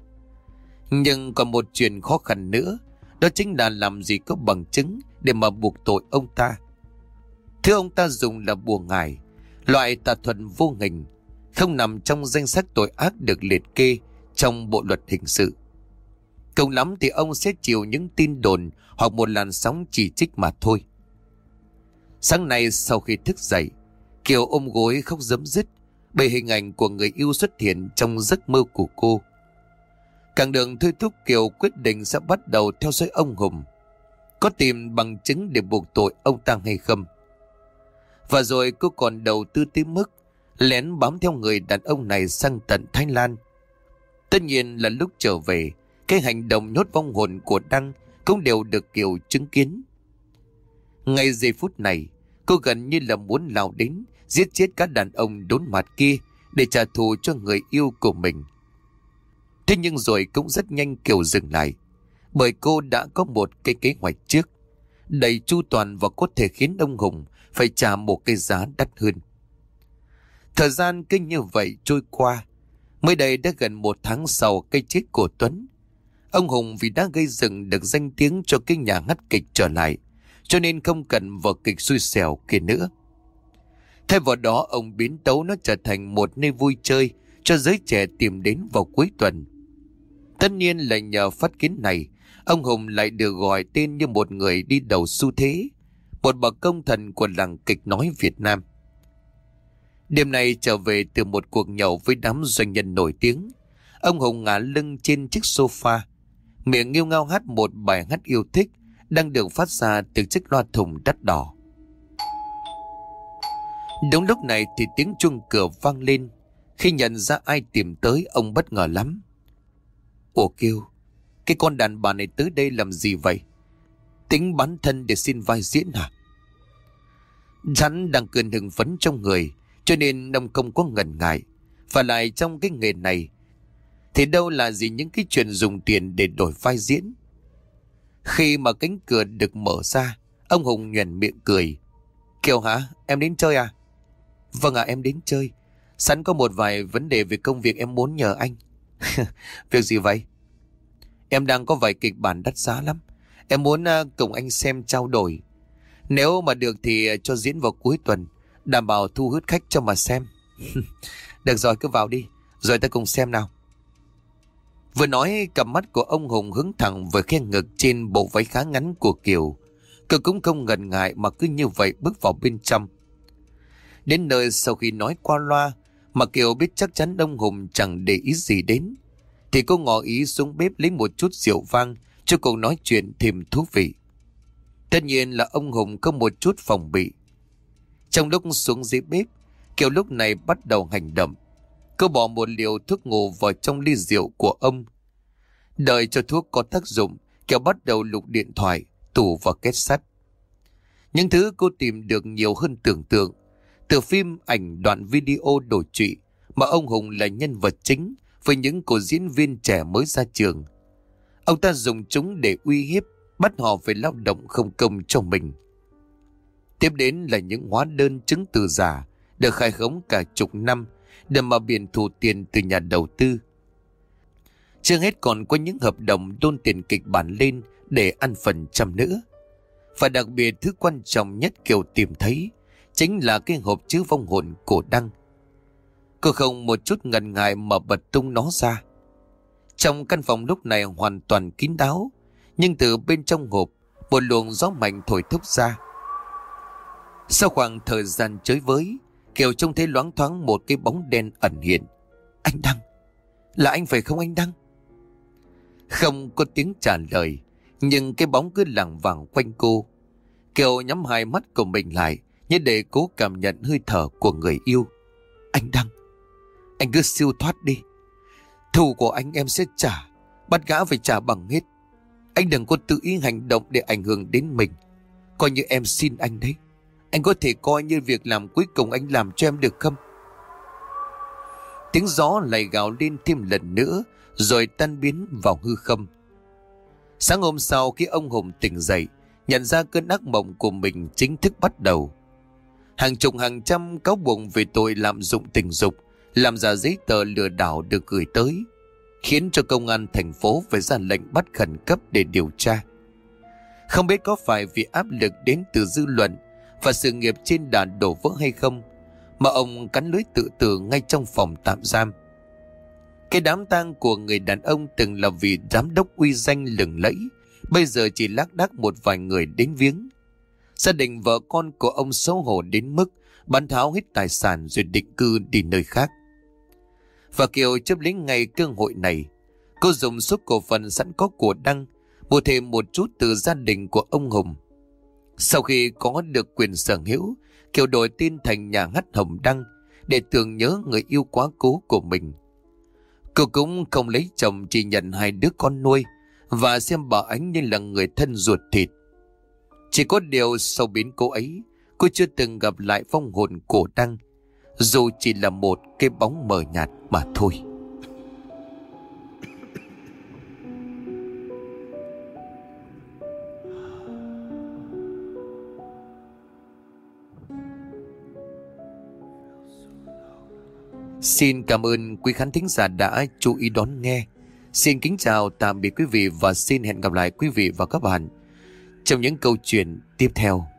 S1: Nhưng còn một chuyện khó khăn nữa, đó chính là làm gì có bằng chứng để mà buộc tội ông ta. Thứ ông ta dùng là bùa ngải, loại tà thuật vô hình, không nằm trong danh sách tội ác được liệt kê trong bộ luật hình sự. Cùng lắm thì ông sẽ chịu những tin đồn hoặc một làn sóng chỉ trích mà thôi. Sáng nay sau khi thức dậy, Kiều ôm gối khóc rấm rứt bởi hình ảnh của người yêu xuất hiện trong giấc mơ của cô. Càng đường thôi thúc, Kiều quyết định sẽ bắt đầu theo dõi ông Hùng, có tìm bằng chứng để buộc tội ông ta hay không. Và rồi cô còn đầu tư tới mức lén bám theo người đàn ông này sang tận Thái Lan. Tất nhiên là lúc trở về, cái hành động nhốt vong hồn của Đăng cũng đều được Kiều chứng kiến. Ngay giây phút này, cô gần như là muốn lao đến giết chết các đàn ông đốn mặt kia để trả thù cho người yêu của mình. Thế nhưng rồi cũng rất nhanh Kiều dừng lại, bởi cô đã có một cái kế hoạch trước, đầy chu toàn và có thể khiến ông Hùng phải trả một cái giá đắt hơn. Thời gian cứ như vậy trôi qua. Mới đây đã gần một tháng sau cái chết của Tuấn, ông Hùng vì đã gây dựng được danh tiếng cho cái nhà hát kịch trở lại, cho nên không cần vở kịch xui xẻo kia nữa. Thay vào đó, ông biến tấu nó trở thành một nơi vui chơi cho giới trẻ tìm đến vào cuối tuần. Tất nhiên là nhờ phát kiến này, ông Hùng lại được gọi tên như một người đi đầu xu thế, một bậc công thần của làng kịch nói Việt Nam. Đêm nay trở về từ một cuộc nhậu với đám doanh nhân nổi tiếng, ông Hùng ngả lưng trên chiếc sofa, miệng nghêu ngao hát một bài hát yêu thích đang được phát ra từ chiếc loa thùng đắt đỏ. Đúng lúc này thì tiếng chuông cửa vang lên. Khi nhận ra ai tìm tới, ông bất ngờ lắm. Ủa Kiều, cái con đàn bà này tới đây làm gì vậy? Tính bán thân để xin vai diễn hả? Hắn đang cơn hưng phấn trong người, cho nên ông không có ngần ngại. Và lại trong cái nghề này thì đâu là gì những cái chuyện dùng tiền để đổi vai diễn. Khi mà cánh cửa được mở ra, ông Hùng nhoẻn miệng cười. Kiều hả? Em đến chơi à? Vâng ạ, em đến chơi. Sẵn có một vài vấn đề về công việc em muốn nhờ anh. Việc gì vậy? Em đang có vài kịch bản đắt giá lắm. Em muốn uh, cùng anh xem trao đổi. Nếu mà được thì uh, cho diễn vào cuối tuần, đảm bảo thu hút khách cho mà xem. Được rồi, cứ vào đi, rồi ta cùng xem nào. Vừa nói, cặp mắt của ông Hùng hướng thẳng về khe ngực trên bộ váy khá ngắn của Kiều. Cô cũng không ngần ngại mà cứ như vậy bước vào bên trong. Đến nơi, sau khi nói qua loa mà Kiều biết chắc chắn ông Hùng chẳng để ý gì đến, thì cô ngỏ ý xuống bếp lấy một chút rượu vang cho cuộc nói chuyện thêm thú vị. Tất nhiên là ông Hùng không một chút phòng bị. Trong lúc xuống dưới bếp, Kiều lúc này bắt đầu hành động. Cô bỏ một liều thuốc ngủ vào trong ly rượu của ông. Đợi cho thuốc có tác dụng, Kiều bắt đầu lục điện thoại, tủ và két sắt. Những thứ cô tìm được nhiều hơn tưởng tượng. Từ phim, ảnh, đoạn video đổi trụy mà ông Hùng là nhân vật chính với những cô diễn viên trẻ mới ra trường. Ông ta dùng chúng để uy hiếp, bắt họ phải lao động không công cho mình. Tiếp đến là những hóa đơn chứng từ giả được khai khống cả chục năm để mà biển thủ tiền từ nhà đầu tư. Chưa hết còn có những hợp đồng đôn tiền kịch bản lên để ăn phần trăm nữa. Và đặc biệt thứ quan trọng nhất Kiều tìm thấy chính là cái hộp chứa vong hồn của Đăng. Cô không một chút ngần ngại mà bật tung nó ra. Trong căn phòng lúc này hoàn toàn kín đáo, nhưng từ bên trong hộp một luồng gió mạnh thổi thốc ra. Sau khoảng thời gian chới với, Kiều trông thấy loáng thoáng một cái bóng đen ẩn hiện. Anh Đăng, là anh phải không anh Đăng? Không có tiếng trả lời, nhưng cái bóng cứ lảng vảng quanh cô. Kiều nhắm hai mắt của mình lại như để cố cảm nhận hơi thở của người yêu. Anh Đăng, anh cứ siêu thoát đi. Thù của anh em sẽ trả, bắt gã phải trả bằng hết. Anh đừng có tự ý hành động để ảnh hưởng đến mình. Coi như em xin anh đấy. Anh có thể coi như việc làm cuối cùng anh làm cho em được không? Tiếng gió lại gào lên thêm lần nữa, rồi tan biến vào hư không. Sáng hôm sau khi ông Hùng tỉnh dậy, nhận ra cơn ác mộng của mình chính thức bắt đầu. Hàng chục hàng trăm cáo buộc về tội lạm dụng tình dục, làm giả giấy tờ lừa đảo được gửi tới, khiến cho công an thành phố phải ra lệnh bắt khẩn cấp để điều tra. Không biết có phải vì áp lực đến từ dư luận và sự nghiệp trên đà đổ vỡ hay không, mà ông cắn lưới tự tử ngay trong phòng tạm giam. Cái đám tang của người đàn ông từng là vị giám đốc uy danh lừng lẫy, bây giờ chỉ lác đác một vài người đến viếng. Gia đình vợ con của ông xấu hổ đến mức bán tháo hết tài sản rồi định cư đi nơi khác. Và Kiều chấp lấy ngay cơ hội này, cô dùng số cổ phần sẵn có của Đăng mua thêm một chút từ gia đình của ông Hùng. Sau khi có được quyền sở hữu, Kiều đổi tên thành Nhà hát Hồng Đăng để tưởng nhớ người yêu quá cố của mình. Cô cũng không lấy chồng, chỉ nhận hai đứa con nuôi và xem bà Ánh như là người thân ruột thịt. Chỉ có điều sau biến cố ấy, cô chưa từng gặp lại vong hồn của Đăng, dù chỉ là một cái bóng mờ nhạt mà thôi. Xin cảm ơn quý khán thính giả đã chú ý đón nghe. Xin kính chào tạm biệt quý vị và xin hẹn gặp lại quý vị và các bạn trong những câu chuyện tiếp theo.